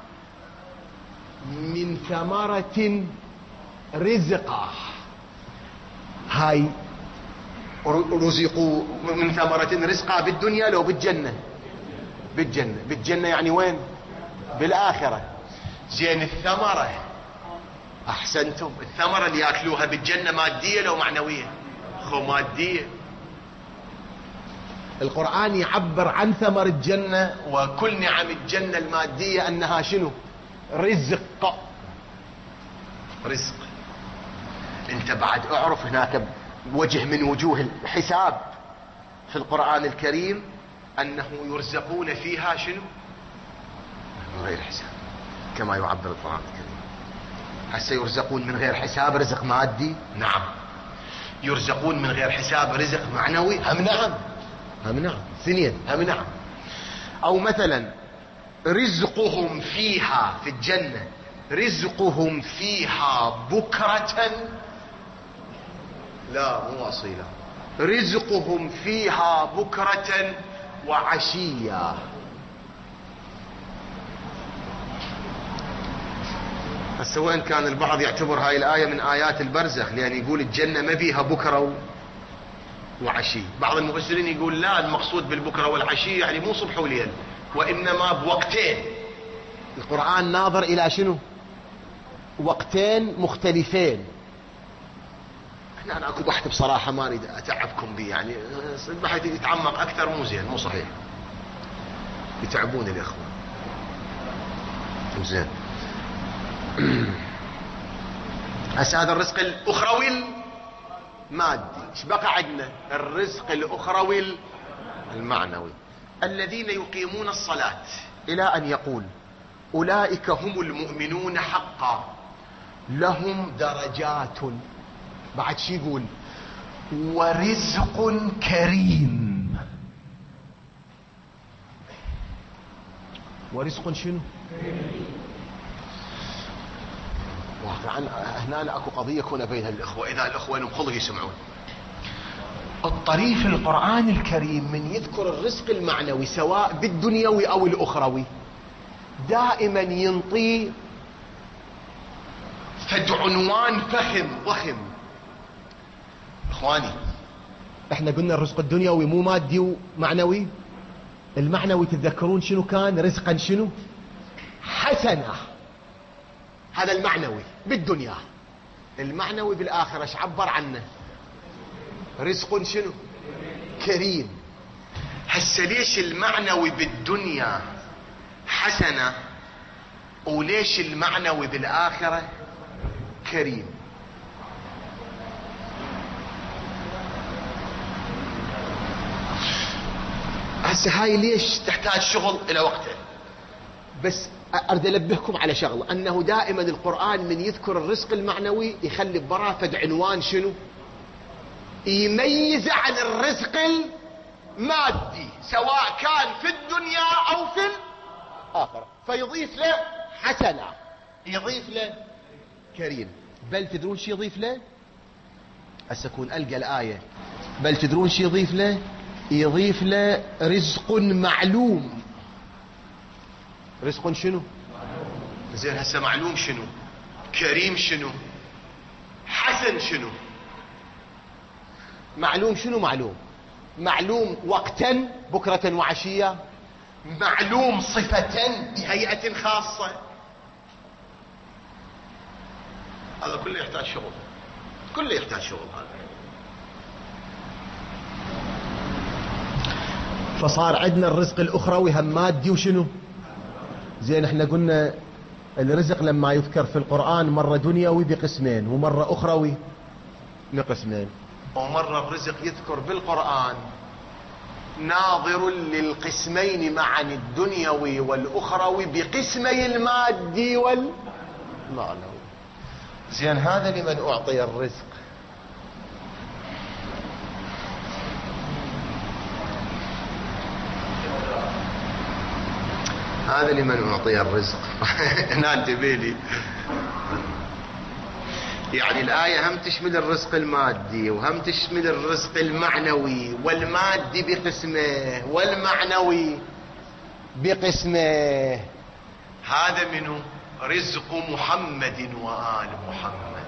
من ثمرة رزقا. هاي رزقوا من ثمرة رزقا بالدنيا لو بالجنة؟ بالجنة يعني وين؟ بالآخرة. زين الثمرة، أحسنتم، الثمرة اللي يأكلوها بالجنة مادية لو معنوية؟ خو مادية. القرآن يعبر عن ثمر الجنة وكل نعم الجنة المادية أنها شنو؟ رزق. انت بعد اعرف هناك وجه من وجوه الحساب في القرآن الكريم أنه يرزقون فيها شنو؟ من غير حساب، كما يعبر القرآن الكريم. هسه يرزقون من غير حساب رزق مادي؟ نعم. يرزقون من غير حساب رزق معنوي؟ هم نعم. اثنين هم نعم. أو مثلا رزقهم فيها في الجنة، رزقهم فيها بكرة، لا مو أصيلة، رزقهم فيها بكرة وعشية. هسه وين كان البعض يعتبر هاي الآية من آيات البرزخ، لأن يقول الجنة ما بيها بكرة وعشي. بعض المفسرين يقول لا، المقصود بالبكرة والعشي يعني مو صبح وليل، وإنما بوقتين. القرآن ناظر إلى شنو؟ وقتين مختلفين. أنا أكو بحث بصراحة ما أريد أتعبكم به، يعني البحث يتعمق أكثر مو زين، مو صحيح، يتعبون الإخوة. زين. هسه هذا الرزق الأخروي المادي. ايش بقى عندنا؟ الرزق الأخروي المعنوي. الذين يقيمون الصلاة، إلى أن يقول أولئك هم المؤمنون حقا لهم درجات. بعد شي يقول ورزق كريم. ورزق شنو؟ واقعا هنا اكو قضيه هنا بين الاخوه، اذا الاخوه لهم خلق يسمعون. الطريف القرآن الكريم من يذكر الرزق المعنوي سواء بالدنيوي او الاخروي دائما ينطي فد عنوان فخم ضخم. اخواني احنا قلنا الرزق الدنيوي مو مادي ومعنوي. المعنوي تتذكرون شنو كان؟ رزقا شنو؟ حسنة. هذا المعنوي بالدنيا. المعنوي بالآخرة ايش عبر عنه؟ رزق شنو؟ كريم. هسه ليش المعنوي بالدنيا حسنة وليش المعنوي بالآخرة كريم؟ هسه هاي ليش تحتاج شغل إلى وقته، بس أريد أنبهكم على شغلة، أنه دائما القرآن من يذكر الرزق المعنوي يخلي براه فد عنوان شنو؟ يميز عن الرزق المادي سواء كان في الدنيا أو في الآخرة، فيضيف له حسنة، يضيف له كريم. بل تدرون شي يضيف له؟ أسكون ألقى الآية. بل تدرون شي يضيف له؟ يضيف له رزق معلوم. رزق شنو؟ زين هسه معلوم شنو؟ كريم شنو؟ حسن شنو؟ معلوم شنو؟ معلوم وقتا بكرة وعشية، معلوم صفة بهيئة خاصة. هذا كله يحتاج شغل، كله يحتاج شغل هذا. فصار عندنا الرزق الأخروي هم مادي وشنو؟ زين احنا قلنا الرزق لما يذكر في القرآن مرة دنيوي بقسمين ومرة أخروي بقسمين، ومرة الرزق يذكر بالقرآن ناظر للقسمين معا الدنيوي والأخروي بقسمي المادي والمعنوي. زين هذا لمن أعطي الرزق. هذا لمن أعطي الرزق. هنا انتبه لي. يعني الآية هم تشمل الرزق المادي وهم تشمل الرزق المعنوي، والمادي بقسمه والمعنوي بقسمه. هذا منه رزق محمد وآل محمد.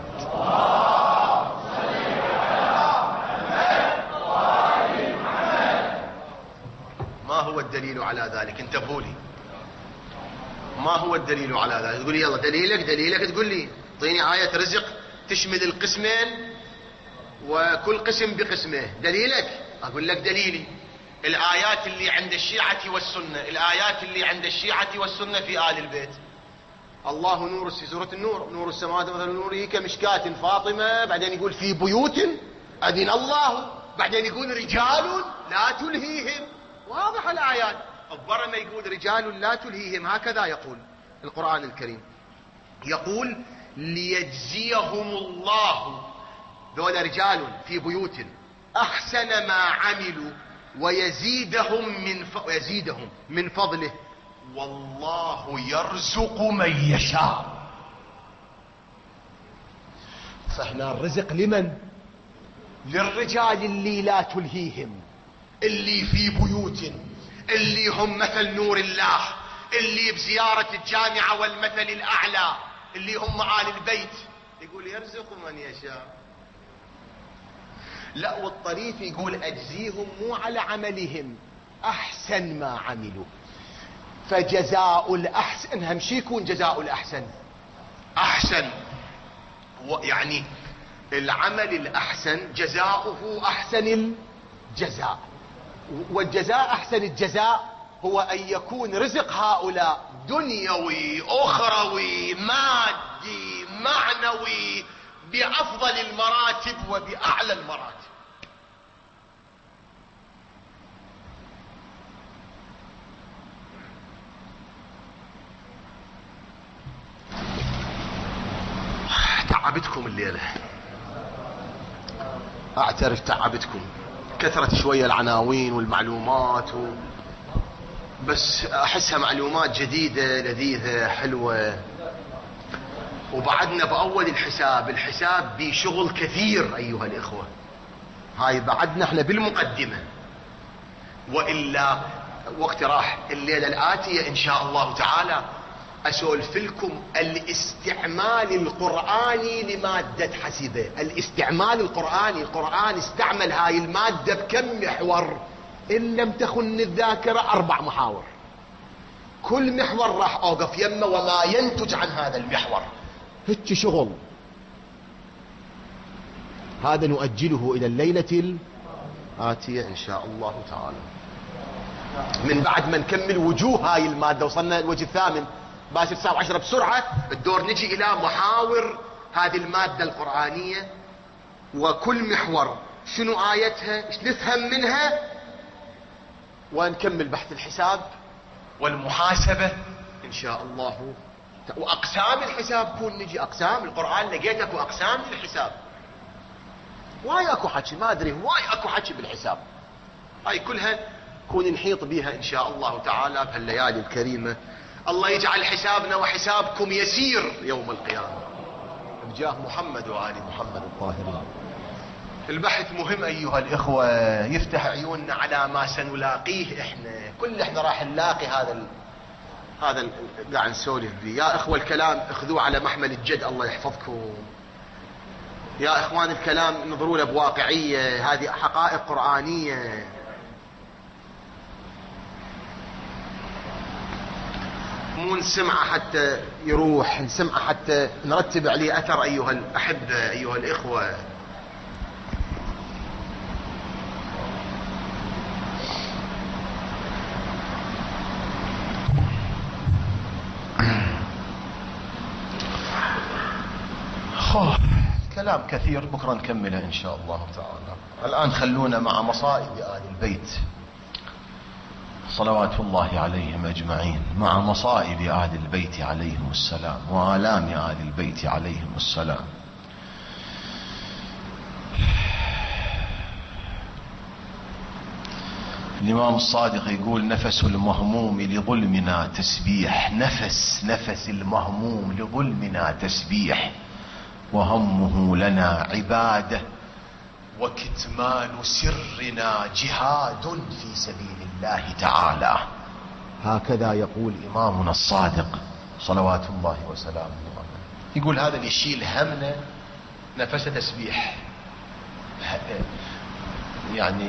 ما هو الدليل على ذلك؟ انتبهوا لي، ما هو الدليل على ذلك؟ تقول لي يلا دليلك تقول لي اعطيني آية رزق تشمل القسمين وكل قسم بقسمه، دليلك؟ أقول لك دليلي الآيات اللي عند الشيعة والسنة، الآيات اللي عند الشيعة والسنة في آل البيت. الله نور في سورة النور، نور السماوات مثل نوره كمشكاة فاطمة، بعدين يقول في بيوت أذن الله، بعدين يقول رجال لا تلهيهم. واضح الآيات، أول ما يقول رجال لا تلهيهم هكذا يقول القرآن الكريم، يقول ليجزيهم الله، ذولا رجال في بيوت، أحسن ما عملوا ويزيدهم من فضله، والله يرزق من يشاء. فهنا الرزق لمن؟ للرجال اللي لا تلهيهم، اللي في بيوت، اللي هم مثل نور الله، اللي بزيارة الجامعة والمثل الأعلى، اللي هم آل البيت. يقول يرزق من يشاء. لا، والطريف يقول أجزيهم مو على عملهم، أحسن ما عملوا. فجزاء الأحسن هم شي يكون جزاء الأحسن؟ أحسن، يعني العمل الأحسن جزاؤه أحسن الجزاء، والجزاء أحسن الجزاء هو أن يكون رزق هؤلاء دنيوي أخروي مادي معنوي بأفضل المراتب وبأعلى المراتب. تعبتكم الليلة، أعترف تعبتكم، كثرت شوية العناوين والمعلومات بس أحسها معلومات جديدة لذيذة حلوة. وبعدنا بأول الحساب بشغل كثير أيها الإخوة، هاي بعدنا احنا بالمقدمة، وإلا وقت راح. الليلة الآتية إن شاء الله تعالى أسولف لكم الاستعمال القرآني لمادة حسبة. الاستعمال القرآني، القرآن استعمل هاي المادة بكم محور؟ إن لم تخن الذاكرة 4 محاور، كل محور راح أوقف يمه وما ينتج عن هذا المحور. هيك شغل، هذا نؤجله إلى الليلة الآتية إن شاء الله تعالى. من بعد ما نكمل وجوه هاي المادة، وصلنا الوجه الثامن، باشر 9 و10 بسرعة الدور نجي إلى محاور هذه المادة القرآنية، وكل محور شنو آيتها، ايش نفهم منها، ونكمل بحث الحساب والمحاسبة إن شاء الله. وأقسام الحساب كون نجي أقسام القرآن، لقيت أكو أقسام في الحساب، واي أكو حكي، ما أدري واي أكو حكي بالحساب. هاي كلها كون نحيط بها إن شاء الله تعالى بهالليالي الكريمة. الله يجعل حسابنا وحسابكم يسير يوم القيامة بجاه محمد وآل محمد الطاهرين. البحث مهم أيها الإخوة، يفتح عيوننا على ما سنلاقيه إحنا. احنا راح نلاقي هذا قاعد نسولف به. يا إخوة الكلام اخذوه على محمل الجد، الله يحفظكم. يا إخوان الكلام نظروا له بواقعية، هذه حقائق قرآنية. مو نسمعه حتى يروح، نسمعه حتى نرتب عليه أثر أيها الأحبة أيها الإخوة. كلام كثير بكرة نكمله إن شاء الله تعالى. الآن خلونا مع مصائب آل البيت صلوات الله عليهم أجمعين، مع مصائب آل البيت عليهم السلام وآلام آل البيت عليهم السلام. الإمام الصادق يقول نفس المهموم لظلمنا تسبيح، نفس المهموم لظلمنا تسبيح. وهمه لنا عبادة، وكتمان سرنا جهاد في سبيل الله تعالى. هكذا يقول إمامنا الصادق صلوات الله وسلامه عليه. يقول هذا اللي يشيل همنا نفس تسبيح، يعني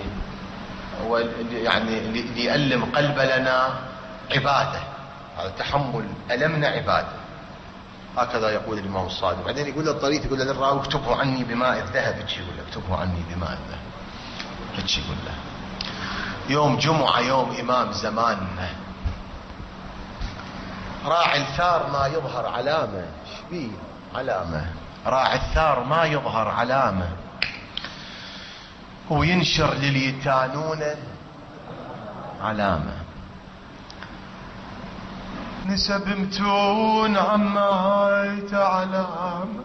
اللي يألم قلب لنا عبادة، هذا تحمل ألمنا عبادة. هكذا يقول الإمام الصادق. بعدين يقول له الطريق، يقول له للراوي اكتبه عني بماء الذهب، يقول له اكتبه عني بماء الذهب، يقول له يوم جمعة يوم إمام زماننا، راعي الثار ما يظهر علامة، شبيه علامة، راعي الثار ما يظهر علامة، وينشر لليتانون علامة. نسب متون عمايت علامة،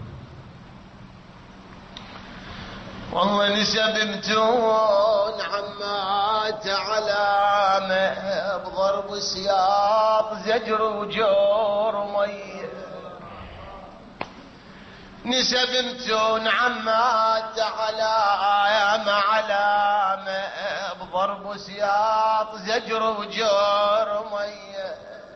والله نسب متون عمايت علامة، بضرب سياط زجر وجور مية. نسب متون عمايت علامة، بضرب سياط زجر وجور مية.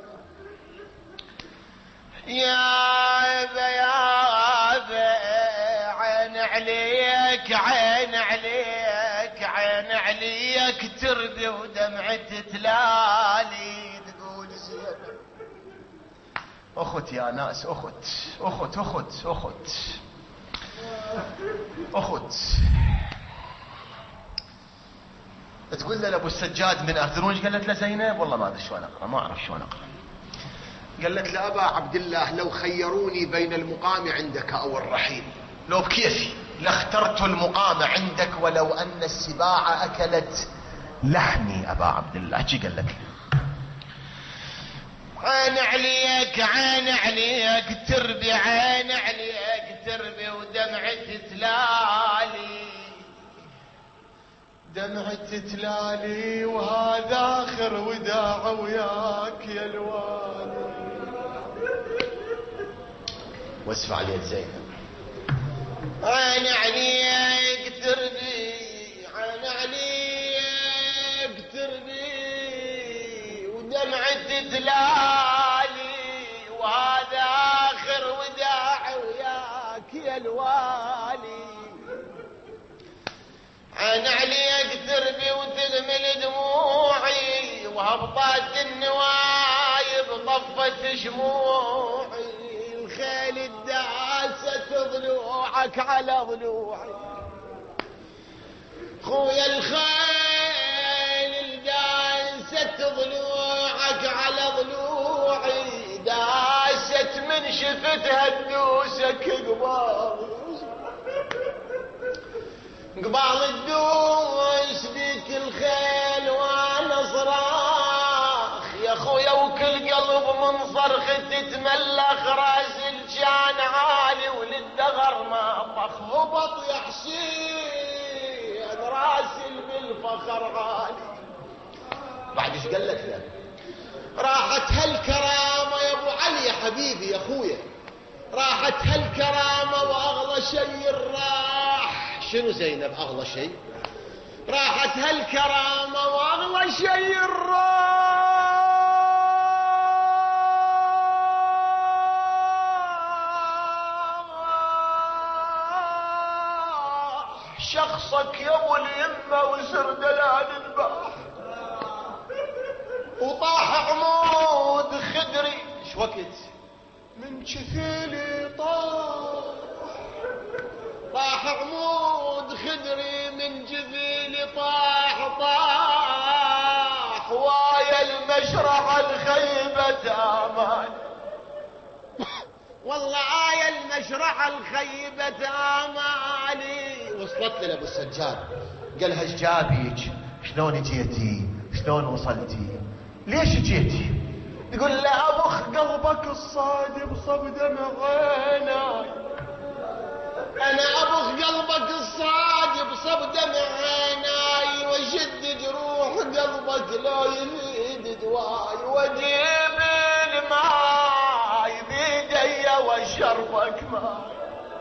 يا أبا عين عليك عين عليك عين عليك تردي ودمعة تلالي. تقول زينب أخت يا ناس، أخت أخت أخت أخت أخت. تقول له أبو السجاد من أخذرونش، قالت له زينب والله ما أدري شلون أقرأ، ما أعرف شلون أقرأ. قالت له أبا عبد الله لو خيروني بين المقام عندك أو الرحيل، لو بكيفي لاخترت المقام عندك ولو أن السباع أكلت لحمي. أبا عبد الله اجي قالت له عين عليك عين عليك تربي، عين عليك تربي ودمعة تلالي، دمعة تلالي، وهذا آخر وداع وياك يا الوالي. واسفع اليد زينب. عين عليك تربي، عين عليك تربي ودمعة تلالي، وهذا آخر وداع وياك يا الوالي. عين عليك تربي وتغمل دموعي، وهبطات النوايب طفت شموعي، الخيل الداسة ضلوعك على ضلوعي. خويا الخيل الداسة ضلوعك على ضلوعي، داست من شفتها تدوسك قبال الدوس بيك الخيل وانا صراخ يا خويا، وكل قلب من صرخ تتملخ، راس الجان عالي وللدغر ما طخ، هبط يا حسين راسي بالفخر عالي. بعد ايش قال لك له؟ راحت هالكرامه يا ابو علي يا حبيبي يا خويا، راحت هالكرامه واغلى شيء الراح. شنو زينب اغلى شيء؟ راحت هالكرامه واغلى شيء الراح، شخصك يا ابو اليمه وسر دلال البحر، وطاح عمود خدري. ايش وقت من كفيلي طاح عمود خدري من جبيلي، طاح ويا المشرع الخيبة آمان. والله آية المشرع الخيبة آمالي. وصلت لي ابو السجاد، قالها ايش جابيك؟ شلون جيتي؟ شلون وصلتي؟ ليش جيتي؟ يقول له ابخ قلبك الصادق صب دمع عيناي، انا ابخ قلبك الصادق صب دمع عيناي، وشد جروح قلبك لا يفيد دواي، واجيب الماي بيدي واشربك ماي.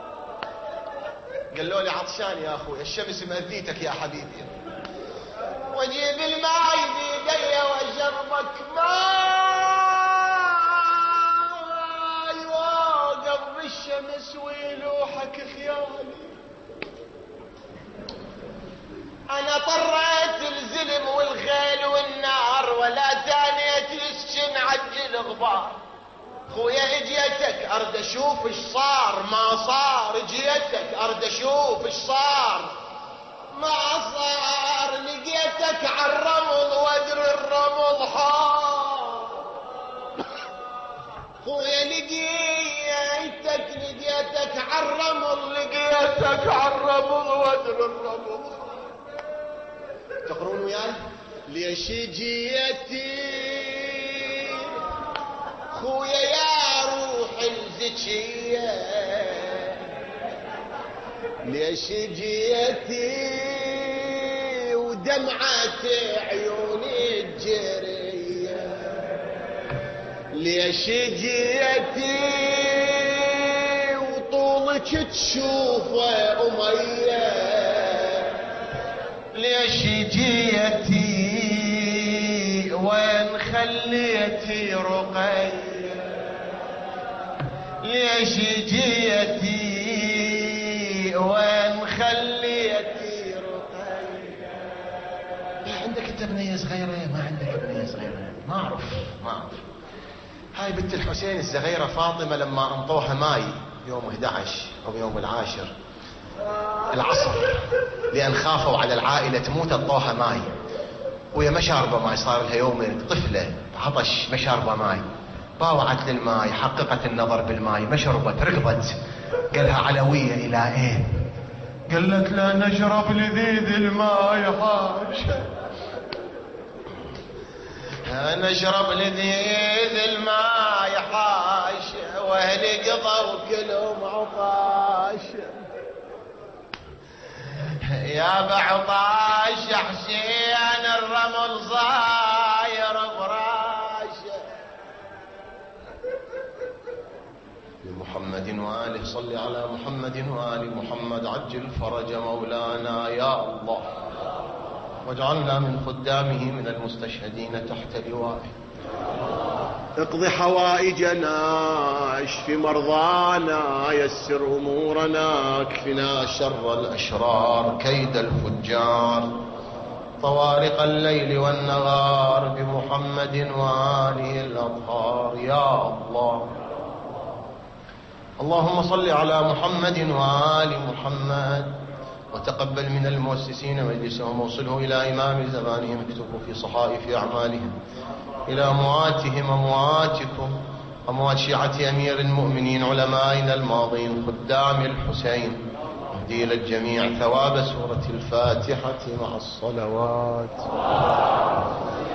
قالوا لي عطشان يا أخوي، الشمس مأذيتك يا حبيبي. وأجيب الماء بيدي وأشربك ماء وقبل الشمس ويلوحك خيالي. أنا طريت الزلم والخيل والنار ولا ثانية يسكن عجل غبار. خويا اجيتك ارد اشوف ايش صار ما صار، اجيتك ارد اشوف ايش صار ما صار. لقيتك عالرمل وادري الرمل حار. خويا لقيتك عالرمل، لقيتك عالرمل وادري الرمل حار. تقرون وياي؟ ليش جيتي خويا يا روح الزكية، ليش جيتي ودمعة عيوني الجرية، ليش جيتي وطولك تشوفه أمية، ليش جيتي وين خليتي رقية، ليش جيتي وين خليتي رقية. ما عندك انت بنية صغيرة؟ ما عندك بنية صغيرة؟ ما اعرف. هاي بنت الحسين الصغيرة فاطمة لما انطوها ماي يوم 11 او يوم 10 العصر، لان خافوا على العائلة تموت، انطوها ماي وهي ما شاربة ماي، صار لها يومين طفلة عطش ما شاربة ماي. باوعت للماي، حققت النظر بالماي، ما شربت، ركضت. قالها علوية الى ايه؟ قالت لا نشرب لذيذ الماي حاشا، نشرب لذيذ الماي حاشا، واهلي قضوا كلهم عطاشا. يا بعطاش حسين الرمل صاير براشه. لمحمد وآله صل على محمد وآل محمد عجل فرج مولانا يا الله، واجعلنا من خدامه من المستشهدين تحت لوائه. اقض حوائجنا، اشف مرضانا، يسر امورنا، اكفنا شر الاشرار، كيد الفجار، طوارق الليل والنهار، بمحمد وآله الاطهار يا الله. اللهم صل على محمد وآل محمد، وتقبل من المؤسسين مجلسهم، ووصله إلى إمام زمانهم، اكتبه في صحائف أعمالهم، إلى أمواتهم أمواتكم، أموات شيعة أمير المؤمنين علمائنا الماضين خدام الحسين، اهدي للجميع ثواب سورة الفاتحة مع الصلوات.